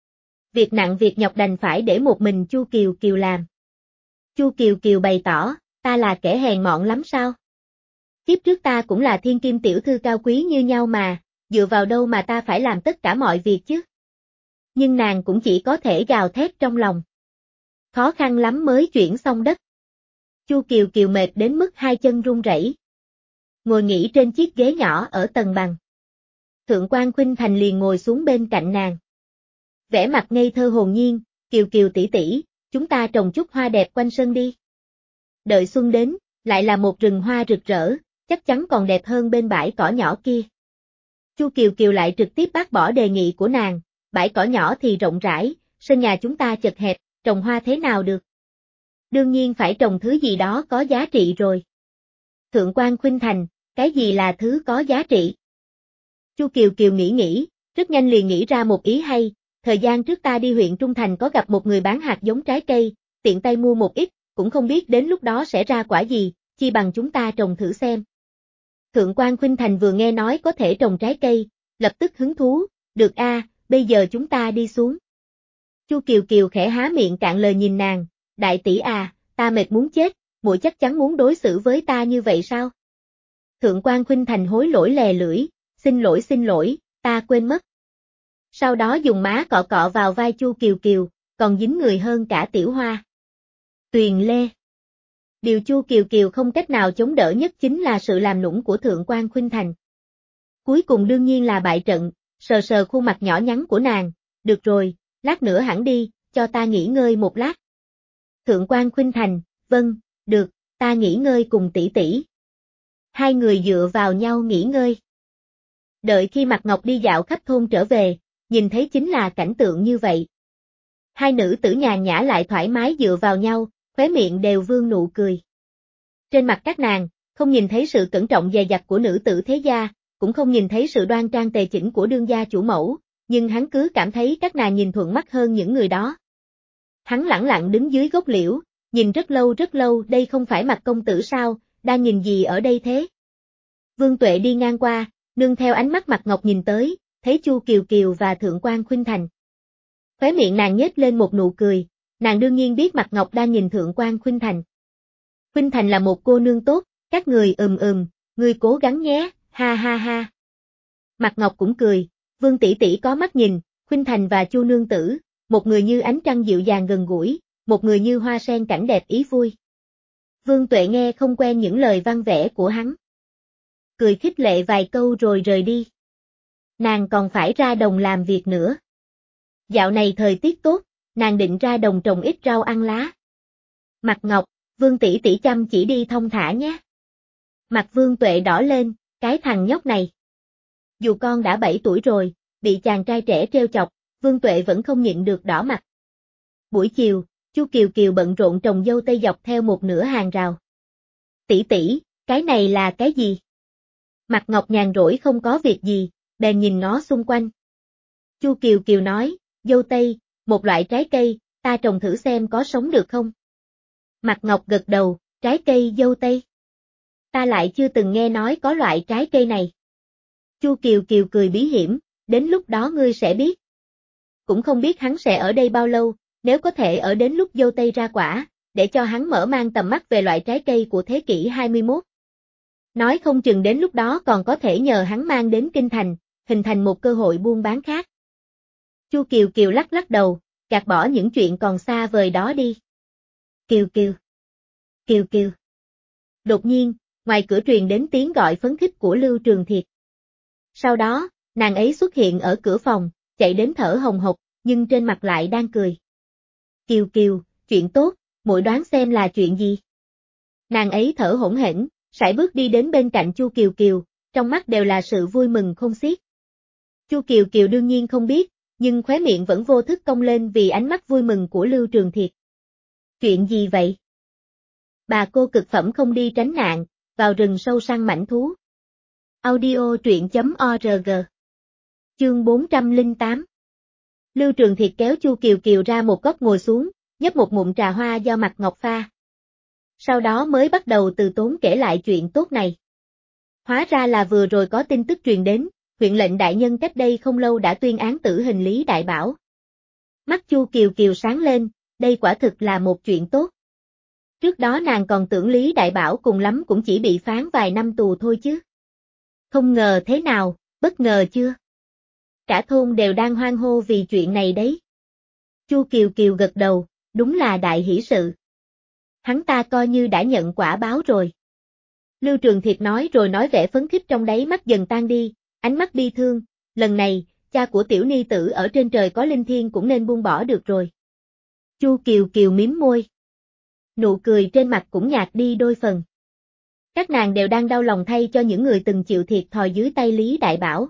Việc nặng việc nhọc đành phải để một mình Chu Kiều Kiều làm. Chu Kiều Kiều bày tỏ, ta là kẻ hèn mọn lắm sao? Kiếp trước ta cũng là thiên kim tiểu thư cao quý như nhau mà, dựa vào đâu mà ta phải làm tất cả mọi việc chứ? Nhưng nàng cũng chỉ có thể gào thét trong lòng. Khó khăn lắm mới chuyển xong đất. Chu Kiều Kiều mệt đến mức hai chân run rẩy. Ngồi nghỉ trên chiếc ghế nhỏ ở tầng bằng. Thượng quan Khuynh Thành liền ngồi xuống bên cạnh nàng. Vẻ mặt ngây thơ hồn nhiên, Kiều Kiều tỷ tỷ, chúng ta trồng chút hoa đẹp quanh sân đi. Đợi xuân đến, lại là một rừng hoa rực rỡ, chắc chắn còn đẹp hơn bên bãi cỏ nhỏ kia. Chu Kiều Kiều lại trực tiếp bác bỏ đề nghị của nàng, bãi cỏ nhỏ thì rộng rãi, sân nhà chúng ta chật hẹp, trồng hoa thế nào được? Đương nhiên phải trồng thứ gì đó có giá trị rồi. Thượng quan Khuynh Thành, cái gì là thứ có giá trị? Chu Kiều Kiều nghĩ nghĩ, rất nhanh liền nghĩ ra một ý hay, thời gian trước ta đi huyện Trung Thành có gặp một người bán hạt giống trái cây, tiện tay mua một ít, cũng không biết đến lúc đó sẽ ra quả gì, chi bằng chúng ta trồng thử xem. Thượng quan Khuynh Thành vừa nghe nói có thể trồng trái cây, lập tức hứng thú, được a, bây giờ chúng ta đi xuống. Chu Kiều Kiều khẽ há miệng cạn lời nhìn nàng, đại tỷ à, ta mệt muốn chết, muội chắc chắn muốn đối xử với ta như vậy sao? Thượng quan Khuynh Thành hối lỗi lè lưỡi, xin lỗi xin lỗi, ta quên mất. Sau đó dùng má cọ cọ vào vai Chu Kiều Kiều, còn dính người hơn cả Tiểu Hoa. Tuyền Lê. Điều Chu Kiều Kiều không cách nào chống đỡ nhất chính là sự làm nũng của Thượng quan Khuynh Thành. Cuối cùng đương nhiên là bại trận, sờ sờ khuôn mặt nhỏ nhắn của nàng, được rồi, lát nữa hẳn đi, cho ta nghỉ ngơi một lát. Thượng quan Khuynh Thành, vâng, được, ta nghỉ ngơi cùng tỷ tỷ. Hai người dựa vào nhau nghỉ ngơi. Đợi khi Mạc Ngọc đi dạo khắp thôn trở về, nhìn thấy chính là cảnh tượng như vậy. Hai nữ tử nhàn nhã lại thoải mái dựa vào nhau, khóe miệng đều vương nụ cười. Trên mặt các nàng, không nhìn thấy sự cẩn trọng dè dặt của nữ tử thế gia, cũng không nhìn thấy sự đoan trang tề chỉnh của đương gia chủ mẫu, nhưng hắn cứ cảm thấy các nàng nhìn thuận mắt hơn những người đó. Hắn lẳng lặng đứng dưới gốc liễu, nhìn rất lâu rất lâu, đây không phải Mạc công tử sao, đang nhìn gì ở đây thế? Vương Tuệ đi ngang qua, nương theo ánh mắt Mạc Ngọc nhìn tới, thấy Chu Kiều Kiều và Thượng quan Khuynh Thành. Khóe miệng nàng nhếch lên một nụ cười, nàng đương nhiên biết Mạc Ngọc đang nhìn Thượng quan Khuynh Thành. Khuynh Thành là một cô nương tốt, các người ừm ừm, ngươi cố gắng nhé, ha ha ha. Mạc Ngọc cũng cười, Vương tỷ tỷ có mắt nhìn, Khuynh Thành và Chu nương tử, một người như ánh trăng dịu dàng gần gũi, một người như hoa sen cảnh đẹp ý vui. Vương Tuệ nghe không quen những lời văn vẽ của hắn. Cười khích lệ vài câu rồi rời đi. Nàng còn phải ra đồng làm việc nữa. Dạo này thời tiết tốt, nàng định ra đồng trồng ít rau ăn lá. Mạc Ngọc, Vương tỷ tỷ chăm chỉ đi thong thả nhé. Mặt Vương Tuệ đỏ lên, cái thằng nhóc này. Dù con đã bảy tuổi rồi, bị chàng trai trẻ trêu chọc, Vương Tuệ vẫn không nhịn được đỏ mặt. Buổi chiều, Chu Kiều Kiều bận rộn trồng dâu tây dọc theo một nửa hàng rào. Tỷ tỷ, cái này là cái gì? Mạc Ngọc nhàn rỗi không có việc gì, bèn nhìn ngó xung quanh. Chu Kiều Kiều nói, dâu tây, một loại trái cây, ta trồng thử xem có sống được không? Mạc Ngọc gật đầu, trái cây dâu tây. Ta lại chưa từng nghe nói có loại trái cây này. Chu Kiều Kiều cười bí hiểm, đến lúc đó ngươi sẽ biết. Cũng không biết hắn sẽ ở đây bao lâu, nếu có thể ở đến lúc dâu tây ra quả, để cho hắn mở mang tầm mắt về loại trái cây của thế kỷ hai mươi mốt. Nói không chừng đến lúc đó còn có thể nhờ hắn mang đến kinh thành, hình thành một cơ hội buôn bán khác. Chu Kiều Kiều lắc lắc đầu, gạt bỏ những chuyện còn xa vời đó đi. Kiều Kiều. Kiều Kiều. Đột nhiên, ngoài cửa truyền đến tiếng gọi phấn khích của Lưu Trường Thiệt. Sau đó, nàng ấy xuất hiện ở cửa phòng, chạy đến thở hồng hộc, nhưng trên mặt lại đang cười. Kiều Kiều, chuyện tốt, muội đoán xem là chuyện gì? Nàng ấy thở hổn hển, sải bước đi đến bên cạnh Chu Kiều Kiều, trong mắt đều là sự vui mừng không xiết. Chu Kiều Kiều đương nhiên không biết, nhưng khóe miệng vẫn vô thức cong lên vì ánh mắt vui mừng của Lưu Trường Thiệt. Chuyện gì vậy? Bà cô cực phẩm không đi tránh nạn, vào rừng sâu săn mãnh thú. Audio truyện.org. Chương bốn trăm lẻ tám. Lưu Trường Thiệt kéo Chu Kiều Kiều ra một góc ngồi xuống, nhấp một ngụm trà hoa do Mạc Ngọc pha. Sau đó mới bắt đầu từ tốn kể lại chuyện tốt này. Hóa ra là vừa rồi có tin tức truyền đến, huyện lệnh đại nhân cách đây không lâu đã tuyên án tử hình Lý Đại Bảo. Mắt Chu Kiều Kiều sáng lên, đây quả thực là một chuyện tốt. Trước đó nàng còn tưởng Lý Đại Bảo cùng lắm cũng chỉ bị phán vài năm tù thôi chứ. Không ngờ thế nào, bất ngờ chưa? Cả thôn đều đang hoan hô vì chuyện này đấy. Chu Kiều Kiều gật đầu, đúng là đại hỷ sự. Hắn ta coi như đã nhận quả báo rồi. Lưu Trường Thiệt nói rồi nói vẻ phấn khích trong đáy mắt dần tan đi, ánh mắt bi thương, lần này, cha của tiểu ni tử ở trên trời có linh thiêng cũng nên buông bỏ được rồi. Chu Kiều Kiều mím môi. Nụ cười trên mặt cũng nhạt đi đôi phần. Các nàng đều đang đau lòng thay cho những người từng chịu thiệt thòi dưới tay Lý Đại Bảo.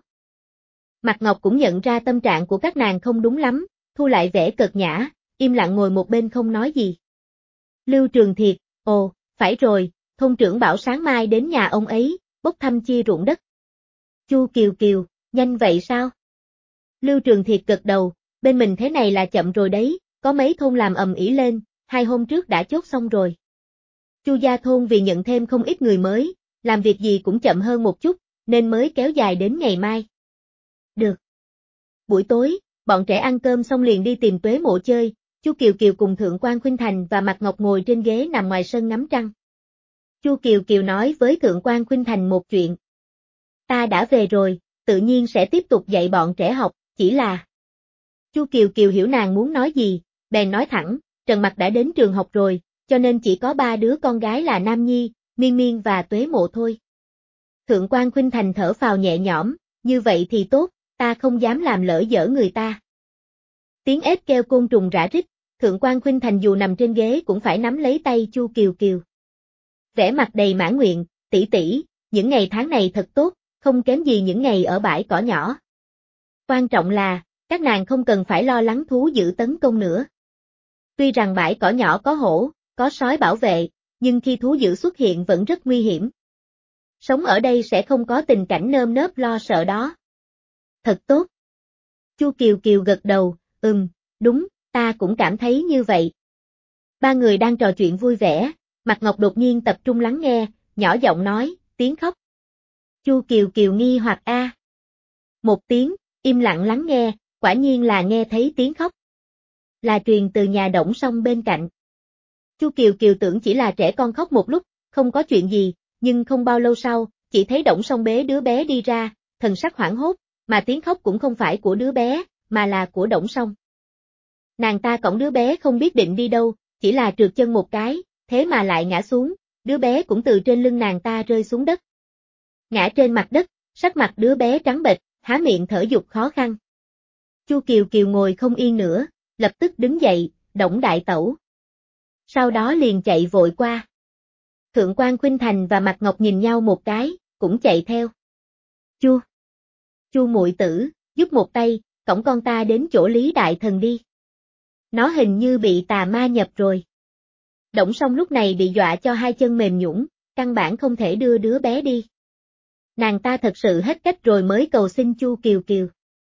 Mạc Ngọc cũng nhận ra tâm trạng của các nàng không đúng lắm, thu lại vẻ cợt nhã, im lặng ngồi một bên không nói gì. Lưu Trường Thiệt, ồ, phải rồi, thôn trưởng bảo sáng mai đến nhà ông ấy, bốc thăm chia ruộng đất. Chu Kiều Kiều, nhanh vậy sao? Lưu Trường Thiệt gật đầu, bên mình thế này là chậm rồi đấy, có mấy thôn làm ầm ĩ lên, hai hôm trước đã chốt xong rồi. Chu gia thôn vì nhận thêm không ít người mới, làm việc gì cũng chậm hơn một chút, nên mới kéo dài đến ngày mai. Được. Buổi tối, bọn trẻ ăn cơm xong liền đi tìm Tuế Mộ chơi, Chu Kiều Kiều cùng Thượng quan Khuynh Thành và Mạc Ngọc ngồi trên ghế nằm ngoài sân ngắm trăng. Chu Kiều Kiều nói với Thượng quan Khuynh Thành một chuyện. Ta đã về rồi, tự nhiên sẽ tiếp tục dạy bọn trẻ học, chỉ là... Chu Kiều Kiều hiểu nàng muốn nói gì, bèn nói thẳng, Trần Mặc đã đến trường học rồi, cho nên chỉ có ba đứa con gái là Nam Nhi, Miên Miên và Tuế Mộ thôi. Thượng quan Khuynh Thành thở phào nhẹ nhõm, như vậy thì tốt, ta không dám làm lỡ dở người ta. Tiếng ếch kêu côn trùng rã rít, Thượng quan Khuynh Thành dù nằm trên ghế cũng phải nắm lấy tay Chu Kiều Kiều. Vẻ mặt đầy mãn nguyện, tỷ tỷ, những ngày tháng này thật tốt, không kém gì những ngày ở bãi cỏ nhỏ. Quan trọng là, các nàng không cần phải lo lắng thú dữ tấn công nữa. Tuy rằng bãi cỏ nhỏ có hổ, có sói bảo vệ, nhưng khi thú dữ xuất hiện vẫn rất nguy hiểm. Sống ở đây sẽ không có tình cảnh nơm nớp lo sợ đó. Thật tốt. Chu Kiều Kiều gật đầu, ừm, đúng, ta cũng cảm thấy như vậy. Ba người đang trò chuyện vui vẻ, Mạc Ngọc đột nhiên tập trung lắng nghe, nhỏ giọng nói, tiếng khóc. Chu Kiều Kiều nghi hoặc a. Một tiếng, im lặng lắng nghe, quả nhiên là nghe thấy tiếng khóc. Là truyền từ nhà Đổng Song bên cạnh. Chu Kiều Kiều tưởng chỉ là trẻ con khóc một lúc, không có chuyện gì, nhưng không bao lâu sau, chỉ thấy Đổng Song bế đứa bé đi ra, thần sắc hoảng hốt, mà tiếng khóc cũng không phải của đứa bé, mà là của Đổng Song. Nàng ta cõng đứa bé không biết định đi đâu, chỉ là trượt chân một cái, thế mà lại ngã xuống, đứa bé cũng từ trên lưng nàng ta rơi xuống đất. Ngã trên mặt đất, sắc mặt đứa bé trắng bệch, há miệng thở dụt khó khăn. Chu Kiều Kiều ngồi không yên nữa, lập tức đứng dậy, Đổng đại tẩu. Sau đó liền chạy vội qua. Thượng quan Khuynh Thành và Mạc Ngọc nhìn nhau một cái, cũng chạy theo. Chu, Chu muội tử, giúp một tay, cõng con ta đến chỗ Lý đại thần đi. Nó hình như bị tà ma nhập rồi. Đổng Song lúc này bị dọa cho hai chân mềm nhũn, căn bản không thể đưa đứa bé đi. Nàng ta thật sự hết cách rồi mới cầu xin Chu Kiều Kiều.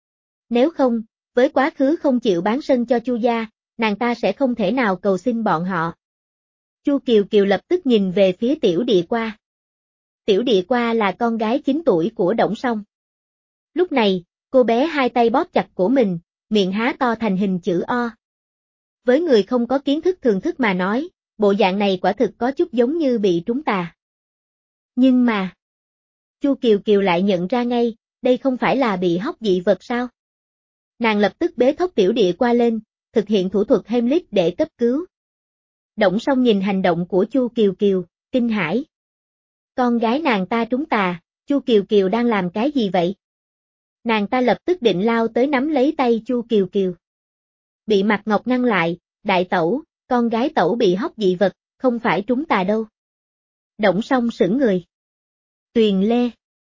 Nếu không, với quá khứ không chịu bán sân cho Chu gia, nàng ta sẽ không thể nào cầu xin bọn họ. Chu Kiều Kiều lập tức nhìn về phía Tiểu Địa Qua. Tiểu Địa Qua là con gái chín tuổi của Đổng Song. Lúc này, cô bé hai tay bóp chặt cổ mình, miệng há to thành hình chữ O. Với người không có kiến thức thường thức mà nói, bộ dạng này quả thực có chút giống như bị trúng tà. Nhưng mà, Chu Kiều Kiều lại nhận ra ngay, đây không phải là bị hóc dị vật sao? Nàng lập tức bế thốc Tiểu Địa Qua lên, thực hiện thủ thuật Heimlich để cấp cứu. Đổng Song nhìn hành động của Chu Kiều Kiều, kinh hãi. Con gái nàng ta trúng tà, Chu Kiều Kiều đang làm cái gì vậy? Nàng ta lập tức định lao tới nắm lấy tay Chu Kiều Kiều. Bị Mạc Ngọc ngăn lại, đại tẩu, con gái tẩu bị hóc dị vật, không phải trúng tà đâu. Đổng Song sững người. Tuyền Lê.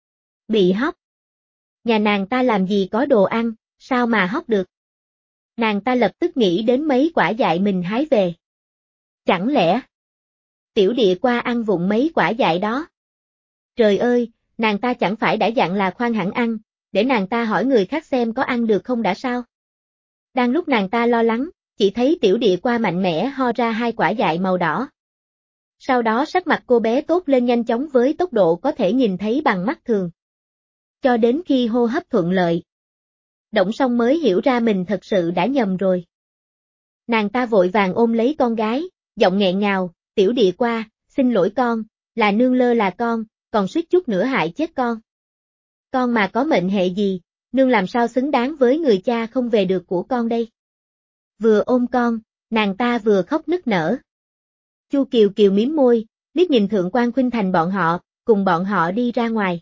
Bị hóc. Nhà nàng ta làm gì có đồ ăn, sao mà hóc được? Nàng ta lập tức nghĩ đến mấy quả dại mình hái về. Chẳng lẽ Tiểu Địa Qua ăn vụng mấy quả dại đó? Trời ơi, nàng ta chẳng phải đã dặn là khoan hẳn ăn, để nàng ta hỏi người khác xem có ăn được không đã sao? Đang lúc nàng ta lo lắng, chỉ thấy Tiểu Địa Qua mạnh mẽ ho ra hai quả dại màu đỏ. Sau đó sắc mặt cô bé tốt lên nhanh chóng với tốc độ có thể nhìn thấy bằng mắt thường. Cho đến khi hô hấp thuận lợi. Đổng Song mới hiểu ra mình thật sự đã nhầm rồi. Nàng ta vội vàng ôm lấy con gái, giọng nghẹn ngào, Tiểu Địa Qua, xin lỗi con, là nương lơ là con, còn suýt chút nữa hại chết con. Con mà có mệnh hệ gì, nương làm sao xứng đáng với người cha không về được của con đây. Vừa ôm con, nàng ta vừa khóc nức nở. Chu Kiều Kiều mím môi, liếc nhìn Thượng quan Khuynh Thành bọn họ, cùng bọn họ đi ra ngoài.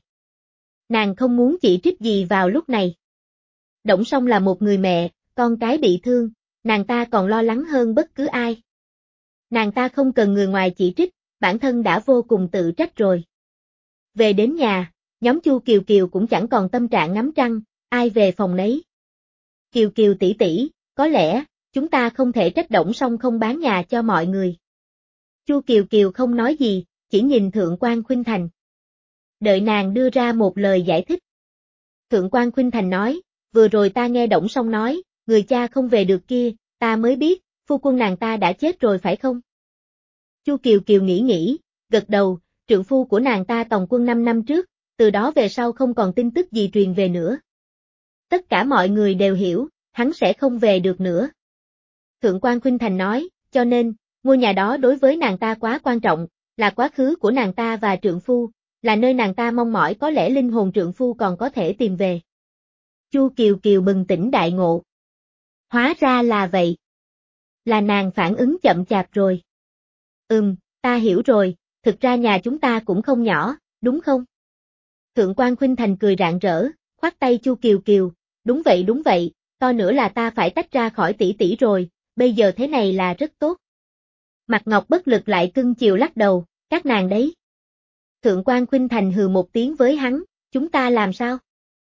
Nàng không muốn chỉ trích gì vào lúc này. Đổng Song là một người mẹ, con cái bị thương, nàng ta còn lo lắng hơn bất cứ ai. Nàng ta không cần người ngoài chỉ trích, bản thân đã vô cùng tự trách rồi. Về đến nhà, nhóm Chu Kiều Kiều cũng chẳng còn tâm trạng ngắm trăng, ai về phòng nấy. Kiều Kiều tỷ tỷ, có lẽ, chúng ta không thể trách Đổng Song không bán nhà cho mọi người. Chu Kiều Kiều không nói gì, chỉ nhìn Thượng quan Khuynh Thành. Đợi nàng đưa ra một lời giải thích. Thượng quan Khuynh Thành nói, vừa rồi ta nghe Đổng Song nói, người cha không về được kia, ta mới biết, phu quân nàng ta đã chết rồi phải không? Chu Kiều Kiều nghĩ nghĩ, gật đầu, trượng phu của nàng ta tòng quân năm năm trước, từ đó về sau không còn tin tức gì truyền về nữa. Tất cả mọi người đều hiểu, hắn sẽ không về được nữa. Thượng quan Khuynh Thành nói, cho nên, ngôi nhà đó đối với nàng ta quá quan trọng, là quá khứ của nàng ta và trượng phu, là nơi nàng ta mong mỏi có lẽ linh hồn trượng phu còn có thể tìm về. Chu Kiều Kiều bừng tỉnh đại ngộ. Hóa ra là vậy. Là nàng phản ứng chậm chạp rồi. Ừm, ta hiểu rồi, thực ra nhà chúng ta cũng không nhỏ, đúng không? Thượng quan Khuynh Thành cười rạng rỡ, khoát tay Chu Kiều Kiều, đúng vậy đúng vậy, to nữa là ta phải tách ra khỏi tỷ tỷ rồi, bây giờ thế này là rất tốt. Mạc Ngọc bất lực lại cưng chiều lắc đầu, các nàng đấy. Thượng quan Khuynh Thành hừ một tiếng với hắn, chúng ta làm sao?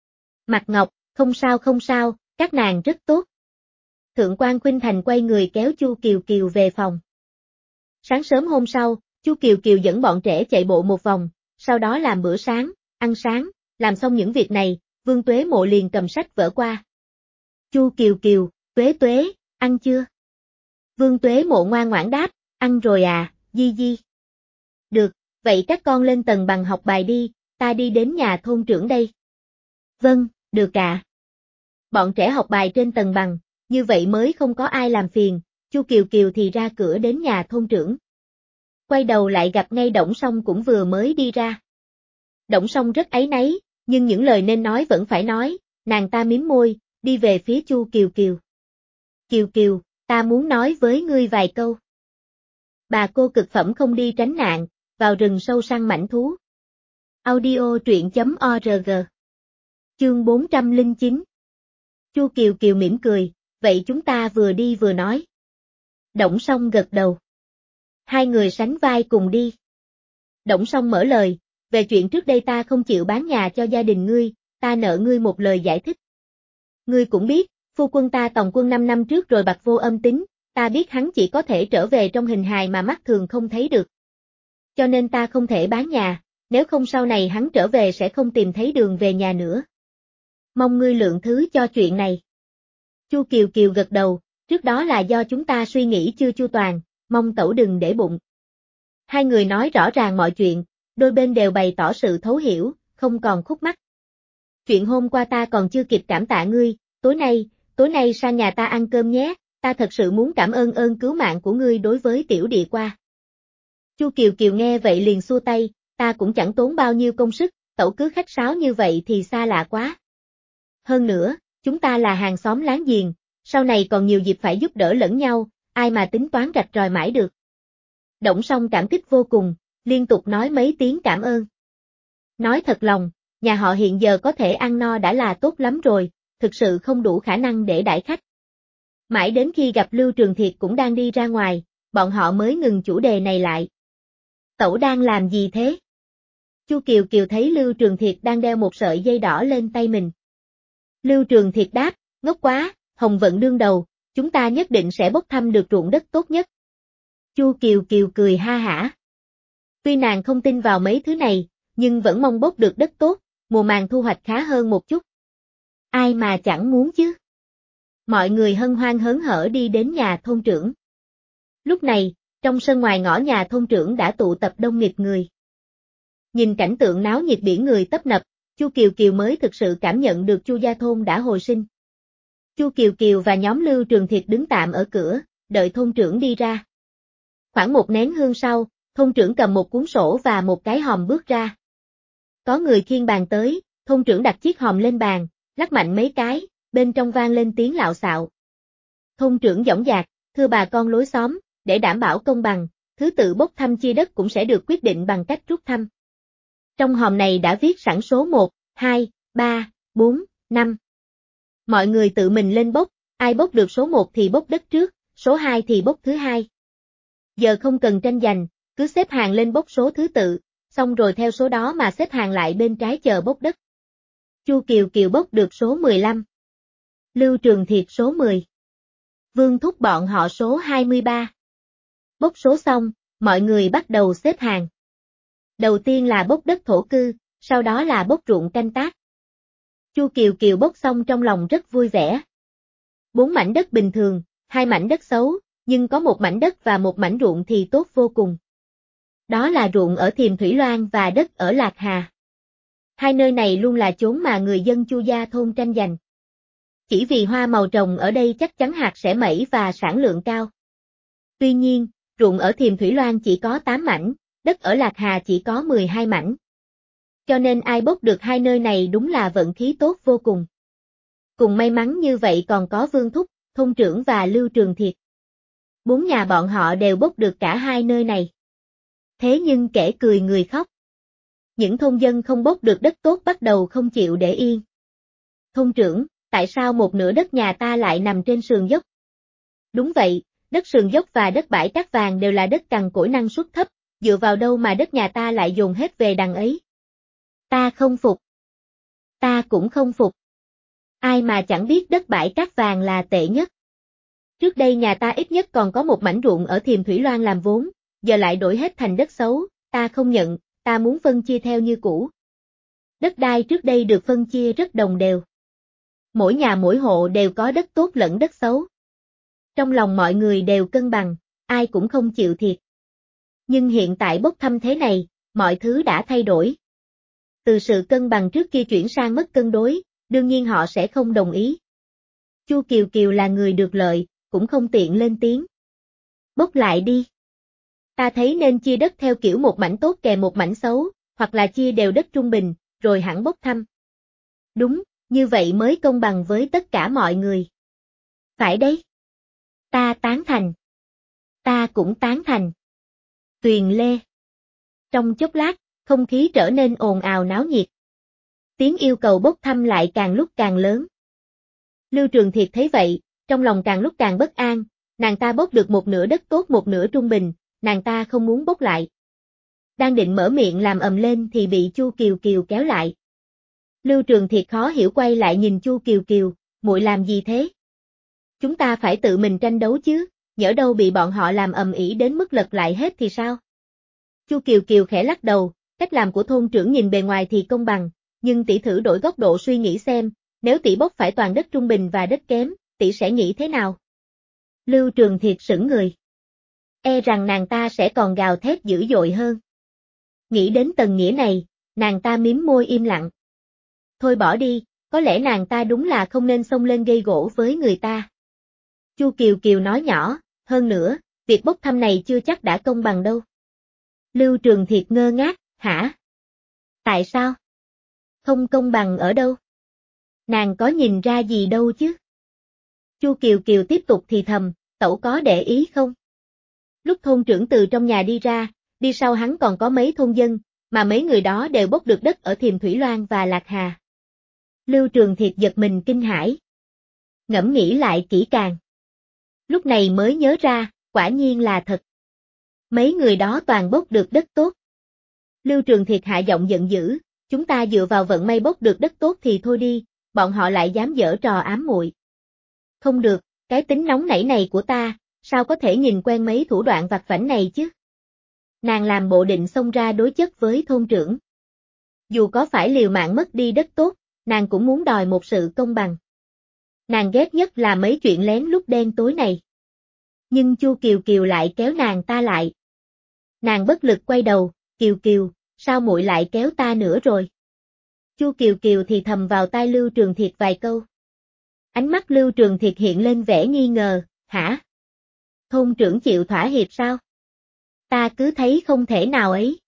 Mạc Ngọc, không sao không sao, các nàng rất tốt. Thượng quan Khuynh Thành quay người kéo Chu Kiều Kiều về phòng. Sáng sớm hôm sau, Chu Kiều Kiều dẫn bọn trẻ chạy bộ một vòng, sau đó làm bữa sáng, ăn sáng, làm xong những việc này, Vương Tuế Mộ liền cầm sách vở qua. Chu Kiều Kiều, Tuế Tuế, ăn chưa? Vương Tuế Mộ ngoan ngoãn đáp, ăn rồi à, Di Di. Được, vậy các con lên tầng bằng học bài đi, ta đi đến nhà thôn trưởng đây. Vâng, được ạ. À. Bọn trẻ học bài trên tầng bằng, như vậy mới không có ai làm phiền, Chu Kiều Kiều thì ra cửa đến nhà thôn trưởng. Quay đầu lại gặp ngay Đổng Song cũng vừa mới đi ra. Đổng Song rất áy náy, nhưng những lời nên nói vẫn phải nói, nàng ta mím môi, đi về phía Chu Kiều Kiều. Kiều Kiều, ta muốn nói với ngươi vài câu. Bà cô cực phẩm không đi tránh nạn, vào rừng sâu săn mãnh thú. Audio truyện chấm org. Chương bốn trăm lẻ chín. Chu Kiều Kiều mỉm cười, vậy chúng ta vừa đi vừa nói. Đổng Song gật đầu. Hai người sánh vai cùng đi. Đổng Song mở lời, về chuyện trước đây ta không chịu bán nhà cho gia đình ngươi, ta nợ ngươi một lời giải thích. Ngươi cũng biết, phu quân ta tòng quân năm năm trước rồi bạc vô âm tính, ta biết hắn chỉ có thể trở về trong hình hài mà mắt thường không thấy được. Cho nên ta không thể bán nhà, nếu không sau này hắn trở về sẽ không tìm thấy đường về nhà nữa. Mong ngươi lượng thứ cho chuyện này. Chu Kiều Kiều gật đầu, trước đó là do chúng ta suy nghĩ chưa chu toàn, mong tẩu đừng để bụng. Hai người nói rõ ràng mọi chuyện, đôi bên đều bày tỏ sự thấu hiểu, không còn khúc mắc. Chuyện hôm qua ta còn chưa kịp cảm tạ ngươi, tối nay, tối nay sang nhà ta ăn cơm nhé, ta thật sự muốn cảm ơn ơn cứu mạng của ngươi đối với tiểu địa qua. Chu Kiều Kiều nghe vậy liền xua tay, ta cũng chẳng tốn bao nhiêu công sức, tẩu cứ khách sáo như vậy thì xa lạ quá. Hơn nữa, chúng ta là hàng xóm láng giềng, sau này còn nhiều dịp phải giúp đỡ lẫn nhau, ai mà tính toán rạch ròi mãi được. Đổng Song cảm kích vô cùng, liên tục nói mấy tiếng cảm ơn. Nói thật lòng, nhà họ hiện giờ có thể ăn no đã là tốt lắm rồi, thực sự không đủ khả năng để đãi khách. Mãi đến khi gặp Lưu Trường Thiệt cũng đang đi ra ngoài, bọn họ mới ngừng chủ đề này lại. Tẩu đang làm gì thế? Chu Kiều Kiều thấy Lưu Trường Thiệt đang đeo một sợi dây đỏ lên tay mình. Lưu Trường Thiệt đáp, ngốc quá, Hồng Vận đương đầu, chúng ta nhất định sẽ bốc thăm được ruộng đất tốt nhất. Chu Kiều Kiều cười ha hả. Tuy nàng không tin vào mấy thứ này, nhưng vẫn mong bốc được đất tốt, mùa màng thu hoạch khá hơn một chút. Ai mà chẳng muốn chứ. Mọi người hân hoan hớn hở đi đến nhà thôn trưởng. Lúc này, trong sân ngoài ngõ nhà thôn trưởng đã tụ tập đông nghịt người. Nhìn cảnh tượng náo nhiệt biển người tấp nập, Chu Kiều Kiều mới thực sự cảm nhận được Chu gia thôn đã hồi sinh. Chu Kiều Kiều và nhóm Lưu Trường Thiệt đứng tạm ở cửa, đợi thôn trưởng đi ra. Khoảng một nén hương sau, thôn trưởng cầm một cuốn sổ và một cái hòm bước ra. Có người khiêng bàn tới, thôn trưởng đặt chiếc hòm lên bàn, lắc mạnh mấy cái, bên trong vang lên tiếng lạo xạo. Thôn trưởng dõng dạc, thưa bà con lối xóm, để đảm bảo công bằng, thứ tự bốc thăm chia đất cũng sẽ được quyết định bằng cách rút thăm. Trong hòm này đã viết sẵn số một, hai, ba, bốn, năm. Mọi người tự mình lên bốc, ai bốc được số một thì bốc đất trước, số hai thì bốc thứ hai. Giờ không cần tranh giành, cứ xếp hàng lên bốc số thứ tự, xong rồi theo số đó mà xếp hàng lại bên trái chờ bốc đất. Chu Kiều Kiều bốc được số mười lăm. Lưu Trường Thiệt số mười. Vương Thúc bọn họ số hai mươi ba. Bốc số xong, mọi người bắt đầu xếp hàng. Đầu tiên là bốc đất thổ cư, sau đó là bốc ruộng canh tác. Chu Kiều Kiều bốc xong trong lòng rất vui vẻ. Bốn mảnh đất bình thường, hai mảnh đất xấu, nhưng có một mảnh đất và một mảnh ruộng thì tốt vô cùng. Đó là ruộng ở Thiềm Thủy Loan và đất ở Lạc Hà. Hai nơi này luôn là chốn mà người dân Chu gia thôn tranh giành. Chỉ vì hoa màu trồng ở đây chắc chắn hạt sẽ mẩy và sản lượng cao. Tuy nhiên, ruộng ở Thiềm Thủy Loan chỉ có tám mảnh, đất ở Lạc Hà chỉ có mười hai mảnh. Cho nên ai bốc được hai nơi này đúng là vận khí tốt vô cùng. Cùng may mắn như vậy còn có Vương Thúc, thôn trưởng và Lưu Trường Thiệt. Bốn nhà bọn họ đều bốc được cả hai nơi này. Thế nhưng kẻ cười người khóc. Những thôn dân không bốc được đất tốt bắt đầu không chịu để yên. Thôn trưởng, tại sao một nửa đất nhà ta lại nằm trên sườn dốc? Đúng vậy, đất sườn dốc và đất bãi cát vàng đều là đất cằn cỗi năng suất thấp, dựa vào đâu mà đất nhà ta lại dồn hết về đằng ấy? Ta không phục. Ta cũng không phục. Ai mà chẳng biết đất bãi cát vàng là tệ nhất. Trước đây nhà ta ít nhất còn có một mảnh ruộng ở Thiềm Thủy Loan làm vốn, giờ lại đổi hết thành đất xấu, ta không nhận, ta muốn phân chia theo như cũ. Đất đai trước đây được phân chia rất đồng đều. Mỗi nhà mỗi hộ đều có đất tốt lẫn đất xấu. Trong lòng mọi người đều cân bằng, ai cũng không chịu thiệt. Nhưng hiện tại bốc thăm thế này, mọi thứ đã thay đổi. Từ sự cân bằng trước kia chuyển sang mất cân đối, đương nhiên họ sẽ không đồng ý. Chu Kiều Kiều là người được lợi, cũng không tiện lên tiếng. Bốc lại đi. Ta thấy nên chia đất theo kiểu một mảnh tốt kè một mảnh xấu, hoặc là chia đều đất trung bình, rồi hẳn bốc thăm. Đúng, như vậy mới công bằng với tất cả mọi người. Phải đấy. Ta tán thành. Ta cũng tán thành. Tuyền lê. Trong chốc lát, không khí trở nên ồn ào náo nhiệt. Tiếng yêu cầu bốc thăm lại càng lúc càng lớn. Lưu Trường Thiệt thấy vậy, trong lòng càng lúc càng bất an, nàng ta bốc được một nửa đất tốt một nửa trung bình, nàng ta không muốn bốc lại. Đang định mở miệng làm ầm lên thì bị Chu Kiều Kiều kéo lại. Lưu Trường Thiệt khó hiểu quay lại nhìn Chu Kiều Kiều, muội làm gì thế? Chúng ta phải tự mình tranh đấu chứ, nhỡ đâu bị bọn họ làm ầm ĩ đến mức lật lại hết thì sao? Chu Kiều Kiều khẽ lắc đầu, cách làm của thôn trưởng nhìn bề ngoài thì công bằng, nhưng tỷ thử đổi góc độ suy nghĩ xem, nếu tỷ bốc phải toàn đất trung bình và đất kém, tỷ sẽ nghĩ thế nào? Lưu Trường Thiệt sững người. E rằng nàng ta sẽ còn gào thét dữ dội hơn. Nghĩ đến tầng nghĩa này, nàng ta mím môi im lặng. Thôi bỏ đi, có lẽ nàng ta đúng là không nên xông lên gây gổ với người ta. Chu Kiều Kiều nói nhỏ, hơn nữa, việc bốc thăm này chưa chắc đã công bằng đâu. Lưu Trường Thiệt ngơ ngác, hả? Tại sao? Không công bằng ở đâu? Nàng có nhìn ra gì đâu chứ? Chu Kiều Kiều tiếp tục thì thầm, tẩu có để ý không? Lúc thôn trưởng từ trong nhà đi ra, đi sau hắn còn có mấy thôn dân, mà mấy người đó đều bốc được đất ở Thiềm Thủy Loan và Lạc Hà. Lưu Trường Thiệt giật mình kinh hãi. Ngẫm nghĩ lại kỹ càng. Lúc này mới nhớ ra, quả nhiên là thật. Mấy người đó toàn bốc được đất tốt. Lưu Trường Thiệt hạ giọng giận dữ, chúng ta dựa vào vận may bốc được đất tốt thì thôi đi, bọn họ lại dám giở trò ám muội. Không được, cái tính nóng nảy này của ta, sao có thể nhìn quen mấy thủ đoạn vặt vãnh này chứ? Nàng làm bộ định xông ra đối chất với thôn trưởng. Dù có phải liều mạng mất đi đất tốt, nàng cũng muốn đòi một sự công bằng. Nàng ghét nhất là mấy chuyện lén lút đen tối này. Nhưng Chu Kiều Kiều lại kéo nàng ta lại. Nàng bất lực quay đầu, Kiều Kiều, sao muội lại kéo ta nữa rồi? Chu Kiều Kiều thì thầm vào tai Lưu Trường Thiệt vài câu. Ánh mắt Lưu Trường Thiệt hiện lên vẻ nghi ngờ, hả? Thôn trưởng chịu thỏa hiệp sao? Ta cứ thấy không thể nào ấy.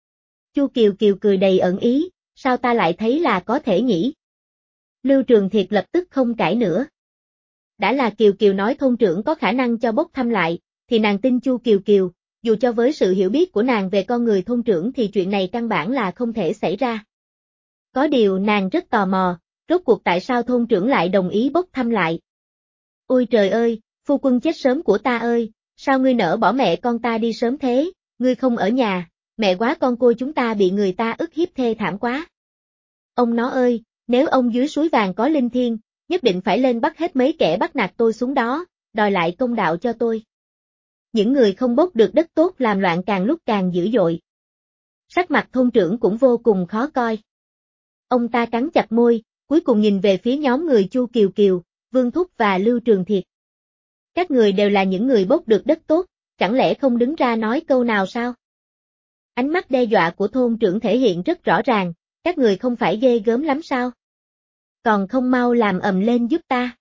Chu Kiều Kiều cười đầy ẩn ý, sao ta lại thấy là có thể nhỉ? Lưu Trường Thiệt lập tức không cãi nữa. Đã là Kiều Kiều nói thôn trưởng có khả năng cho bốc thăm lại, thì nàng tin Chu Kiều Kiều, dù cho với sự hiểu biết của nàng về con người thôn trưởng thì chuyện này căn bản là không thể xảy ra. Có điều nàng rất tò mò, rốt cuộc tại sao thôn trưởng lại đồng ý bốc thăm lại? Ôi trời ơi, phu quân chết sớm của ta ơi, sao ngươi nỡ bỏ mẹ con ta đi sớm thế, ngươi không ở nhà, mẹ quá con cô chúng ta bị người ta ức hiếp thê thảm quá. Ông nó ơi, nếu ông dưới suối vàng có linh thiêng, nhất định phải lên bắt hết mấy kẻ bắt nạt tôi xuống đó, đòi lại công đạo cho tôi. Những người không bốc được đất tốt làm loạn càng lúc càng dữ dội. Sắc mặt thôn trưởng cũng vô cùng khó coi. Ông ta cắn chặt môi, cuối cùng nhìn về phía nhóm người Chu Kiều Kiều, Vương Thúc và Lưu Trường Thiệt. Các người đều là những người bốc được đất tốt, chẳng lẽ không đứng ra nói câu nào sao? Ánh mắt đe dọa của thôn trưởng thể hiện rất rõ ràng, các người không phải ghê gớm lắm sao? Còn không mau làm ầm lên giúp ta.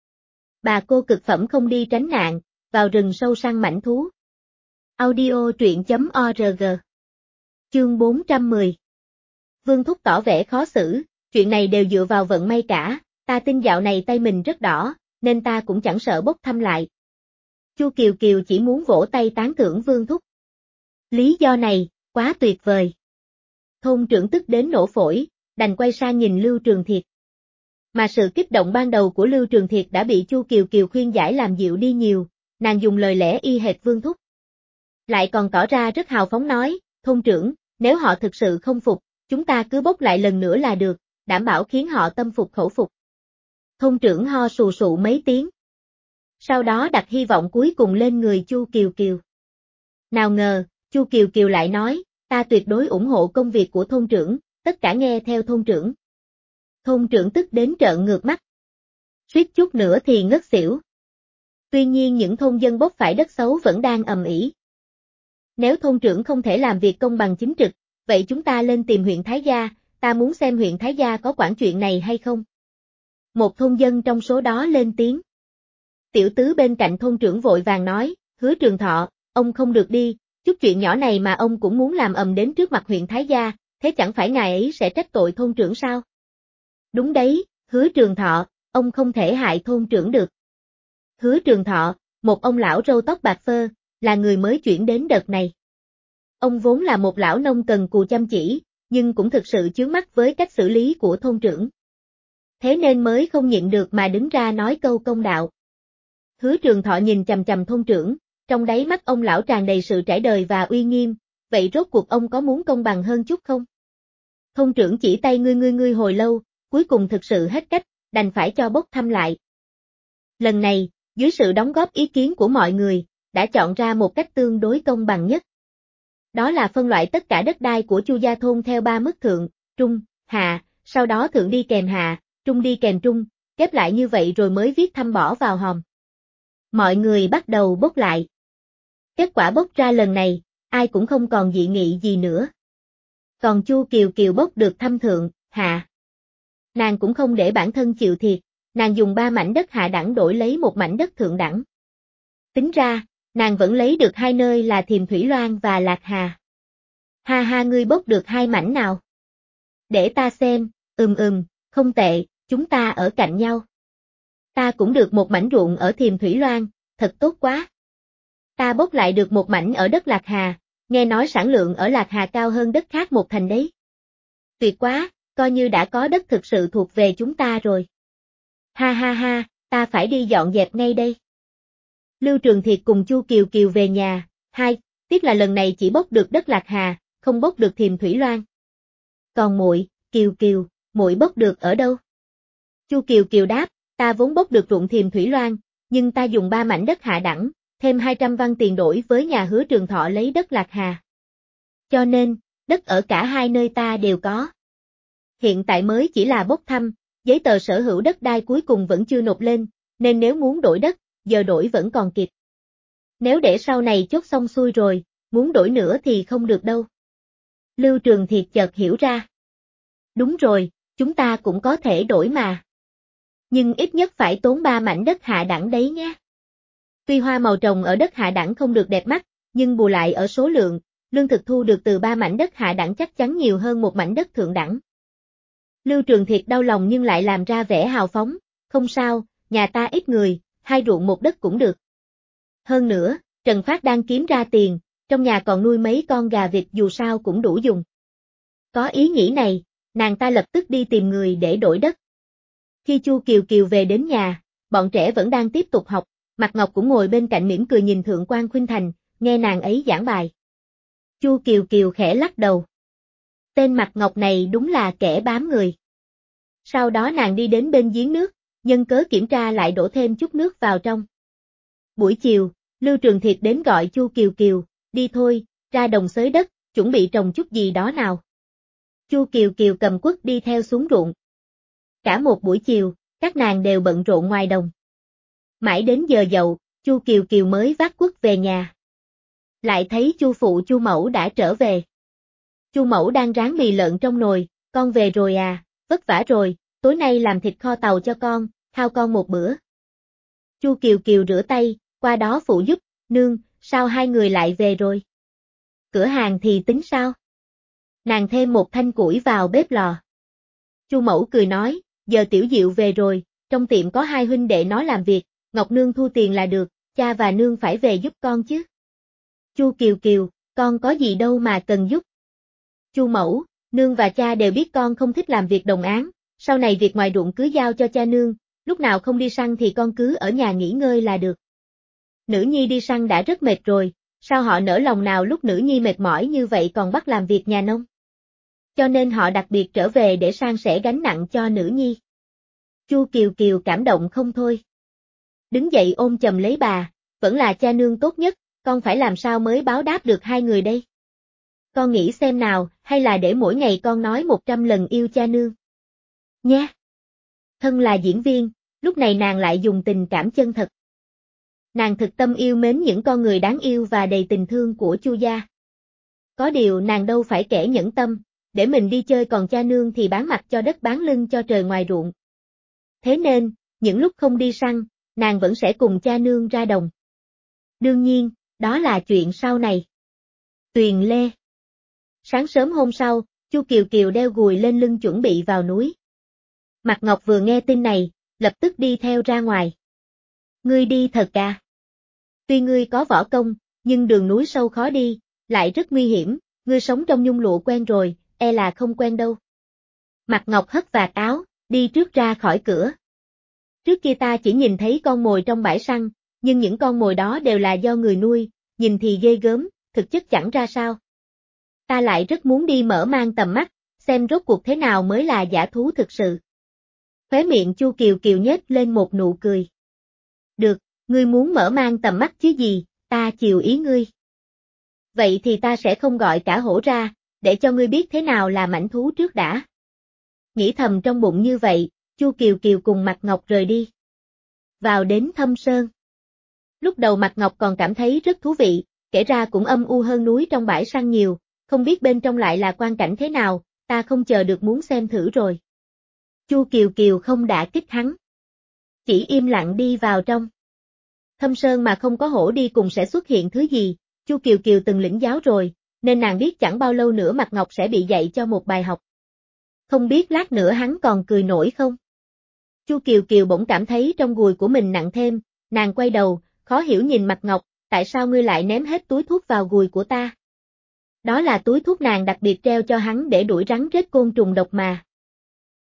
Bà cô cực phẩm không đi tránh nạn, vào rừng sâu săn mãnh thú. Audio truyện chấm org. Chương bốn trăm mười. Vương Thúc tỏ vẻ khó xử, chuyện này đều dựa vào vận may cả, ta tin dạo này tay mình rất đỏ, nên ta cũng chẳng sợ bốc thăm lại. Chu Kiều Kiều chỉ muốn vỗ tay tán thưởng Vương Thúc. Lý do này, quá tuyệt vời. Thôn trưởng tức đến nổ phổi, đành quay sang nhìn Lưu Trường Thiệt. Mà sự kích động ban đầu của Lưu Trường Thiệt đã bị Chu Kiều Kiều khuyên giải làm dịu đi nhiều, nàng dùng lời lẽ y hệt Vương Thúc. Lại còn tỏ ra rất hào phóng nói, thôn trưởng, nếu họ thực sự không phục, chúng ta cứ bốc lại lần nữa là được, đảm bảo khiến họ tâm phục khẩu phục. Thôn trưởng ho sù sụ mấy tiếng. Sau đó đặt hy vọng cuối cùng lên người Chu Kiều Kiều. Nào ngờ, Chu Kiều Kiều lại nói, ta tuyệt đối ủng hộ công việc của thôn trưởng, tất cả nghe theo thôn trưởng. Thôn trưởng tức đến trợn ngược mắt. Suýt chút nữa thì ngất xỉu. Tuy nhiên những thôn dân bốc phải đất xấu vẫn đang ầm ĩ. Nếu thôn trưởng không thể làm việc công bằng chính trực, vậy chúng ta lên tìm huyện Thái Gia, ta muốn xem huyện Thái Gia có quản chuyện này hay không. Một thôn dân trong số đó lên tiếng. Tiểu tứ bên cạnh thôn trưởng vội vàng nói, Hứa Trường Thọ, ông không được đi, chút chuyện nhỏ này mà ông cũng muốn làm ầm đến trước mặt huyện Thái Gia, thế chẳng phải ngài ấy sẽ trách tội thôn trưởng sao? Đúng đấy, Hứa Trường Thọ, ông không thể hại thôn trưởng được. Hứa Trường Thọ, một ông lão râu tóc bạc phơ, là người mới chuyển đến đợt này. Ông vốn là một lão nông cần cù chăm chỉ, nhưng cũng thực sự chướng mắt với cách xử lý của thôn trưởng. Thế nên mới không nhịn được mà đứng ra nói câu công đạo. Hứa Trường Thọ nhìn chằm chằm thôn trưởng, trong đáy mắt ông lão tràn đầy sự trải đời và uy nghiêm, vậy rốt cuộc ông có muốn công bằng hơn chút không? Thôn trưởng chỉ tay ngươi ngươi ngươi hồi lâu, cuối cùng thực sự hết cách, đành phải cho bốc thăm lại. Lần này, dưới sự đóng góp ý kiến của mọi người, đã chọn ra một cách tương đối công bằng nhất. Đó là phân loại tất cả đất đai của Chu gia thôn theo ba mức thượng, trung, hạ, sau đó thượng đi kèm hạ, trung đi kèm trung, kép lại như vậy rồi mới viết thăm bỏ vào hòm. Mọi người bắt đầu bốc lại. Kết quả bốc ra lần này, ai cũng không còn dị nghị gì nữa. Còn Chu Kiều Kiều bốc được thăm thượng, hạ. Nàng cũng không để bản thân chịu thiệt, nàng dùng ba mảnh đất hạ đẳng đổi lấy một mảnh đất thượng đẳng. Tính ra, nàng vẫn lấy được hai nơi là Thiềm Thủy Loan và Lạc Hà. Ha ha ngươi bốc được hai mảnh nào? Để ta xem, ừm ừm, không tệ, chúng ta ở cạnh nhau. Ta cũng được một mảnh ruộng ở Thiềm Thủy Loan, thật tốt quá. Ta bốc lại được một mảnh ở đất Lạc Hà, nghe nói sản lượng ở Lạc Hà cao hơn đất khác một thành đấy. Tuyệt quá, coi như đã có đất thực sự thuộc về chúng ta rồi. Ha ha ha, ta phải đi dọn dẹp ngay đây. Lưu Trường Thiệt cùng Chu Kiều Kiều về nhà, hai, tiếc là lần này chỉ bốc được đất Lạc Hà, không bốc được Thiềm Thủy Loan. Còn muội, Kiều Kiều, muội bốc được ở đâu? Chu Kiều Kiều đáp, ta vốn bốc được ruộng Thiềm Thủy Loan, nhưng ta dùng ba mảnh đất hạ đẳng, thêm hai trăm văn tiền đổi với nhà Hứa Trường Thọ lấy đất Lạc Hà. Cho nên, đất ở cả hai nơi ta đều có. Hiện tại mới chỉ là bốc thăm, giấy tờ sở hữu đất đai cuối cùng vẫn chưa nộp lên, nên nếu muốn đổi đất, giờ đổi vẫn còn kịp. Nếu để sau này chốt xong xuôi rồi, muốn đổi nữa thì không được đâu. Lưu Trường Thiệt chợt hiểu ra. Đúng rồi, chúng ta cũng có thể đổi mà. Nhưng ít nhất phải tốn ba mảnh đất hạ đẳng đấy nhé. Tuy hoa màu trồng ở đất hạ đẳng không được đẹp mắt, nhưng bù lại ở số lượng, lương thực thu được từ ba mảnh đất hạ đẳng chắc chắn nhiều hơn một mảnh đất thượng đẳng. Lưu Trường Thiệt đau lòng nhưng lại làm ra vẻ hào phóng, không sao, nhà ta ít người, hai ruộng một đất cũng được. Hơn nữa, Trần Phát đang kiếm ra tiền, trong nhà còn nuôi mấy con gà vịt dù sao cũng đủ dùng. Có ý nghĩ này, nàng ta lập tức đi tìm người để đổi đất. Khi Chu Kiều Kiều về đến nhà, bọn trẻ vẫn đang tiếp tục học, Mạc Ngọc cũng ngồi bên cạnh mỉm cười nhìn Thượng quan Khuynh Thành, nghe nàng ấy giảng bài. Chu Kiều Kiều khẽ lắc đầu. Tên Mạc Ngọc này đúng là kẻ bám người. Sau đó nàng đi đến bên giếng nước, nhân cớ kiểm tra lại đổ thêm chút nước vào trong. Buổi chiều, Lưu Trường Thiệt đến gọi Chu Kiều Kiều, đi thôi, ra đồng xới đất, chuẩn bị trồng chút gì đó nào. Chu Kiều Kiều cầm quất đi theo xuống ruộng. Cả một buổi chiều, các nàng đều bận rộn ngoài đồng. Mãi đến giờ dậu, Chu Kiều Kiều mới vác quất về nhà. Lại thấy Chu phụ Chu mẫu đã trở về. Chu mẫu đang rán mì lợn trong nồi, con về rồi à, vất vả rồi, tối nay làm thịt kho tàu cho con, khao con một bữa. Chu Kiều Kiều rửa tay, qua đó phụ giúp, nương, sao hai người lại về rồi? Cửa hàng thì tính sao? Nàng thêm một thanh củi vào bếp lò. Chu mẫu cười nói, giờ Tiểu Diệu về rồi, trong tiệm có hai huynh đệ nó làm việc, Ngọc nương thu tiền là được, cha và nương phải về giúp con chứ. Chu Kiều Kiều, con có gì đâu mà cần giúp. Chu mẫu, nương và cha đều biết con không thích làm việc đồng áng, sau này việc ngoài ruộng cứ giao cho cha nương, lúc nào không đi săn thì con cứ ở nhà nghỉ ngơi là được. Nữ nhi đi săn đã rất mệt rồi, sao họ nỡ lòng nào lúc nữ nhi mệt mỏi như vậy còn bắt làm việc nhà nông? Cho nên họ đặc biệt trở về để san sẻ gánh nặng cho nữ nhi. Chu Kiều Kiều cảm động không thôi. Đứng dậy ôm chầm lấy bà, vẫn là cha nương tốt nhất, con phải làm sao mới báo đáp được hai người đây? Con nghĩ xem nào, hay là để mỗi ngày con nói một trăm lần yêu cha nương. Nhé. Thân là diễn viên, lúc này nàng lại dùng tình cảm chân thật. Nàng thực tâm yêu mến những con người đáng yêu và đầy tình thương của Chu gia. Có điều nàng đâu phải kẻ nhẫn tâm, để mình đi chơi còn cha nương thì bán mặt cho đất bán lưng cho trời ngoài ruộng. Thế nên, những lúc không đi săn, nàng vẫn sẽ cùng cha nương ra đồng. Đương nhiên, đó là chuyện sau này. Tuyền Lê. Sáng sớm hôm sau, Chu Kiều Kiều đeo gùi lên lưng chuẩn bị vào núi. Mạc Ngọc vừa nghe tin này, lập tức đi theo ra ngoài. Ngươi đi thật à? Tuy ngươi có võ công, nhưng đường núi sâu khó đi, lại rất nguy hiểm, ngươi sống trong nhung lụa quen rồi, e là không quen đâu. Mạc Ngọc hất vạt áo, đi trước ra khỏi cửa. Trước kia ta chỉ nhìn thấy con mồi trong bãi săn, nhưng những con mồi đó đều là do người nuôi, nhìn thì ghê gớm, thực chất chẳng ra sao. Ta lại rất muốn đi mở mang tầm mắt, xem rốt cuộc thế nào mới là dã thú thực sự. Khóe miệng Chu Kiều Kiều nhếch lên một nụ cười. Được, ngươi muốn mở mang tầm mắt chứ gì, ta chiều ý ngươi. Vậy thì ta sẽ không gọi cả hổ ra, để cho ngươi biết thế nào là mãnh thú trước đã. Nghĩ thầm trong bụng như vậy, Chu Kiều Kiều cùng Mạc Ngọc rời đi. Vào đến Thâm Sơn. Lúc đầu Mạc Ngọc còn cảm thấy rất thú vị, kể ra cũng âm u hơn núi trong bãi săn nhiều, không biết bên trong lại là quan cảnh thế nào, ta không chờ được muốn xem thử rồi. Chu Kiều Kiều không đả kích hắn. Chỉ im lặng đi vào trong. Thâm Sơn mà không có hổ đi cùng sẽ xuất hiện thứ gì, Chu Kiều Kiều từng lĩnh giáo rồi, nên nàng biết chẳng bao lâu nữa Mạc Ngọc sẽ bị dạy cho một bài học. Không biết lát nữa hắn còn cười nổi không? Chu Kiều Kiều bỗng cảm thấy trong gùi của mình nặng thêm, nàng quay đầu, khó hiểu nhìn Mạc Ngọc, tại sao ngươi lại ném hết túi thuốc vào gùi của ta? Đó là túi thuốc nàng đặc biệt treo cho hắn để đuổi rắn rết côn trùng độc mà.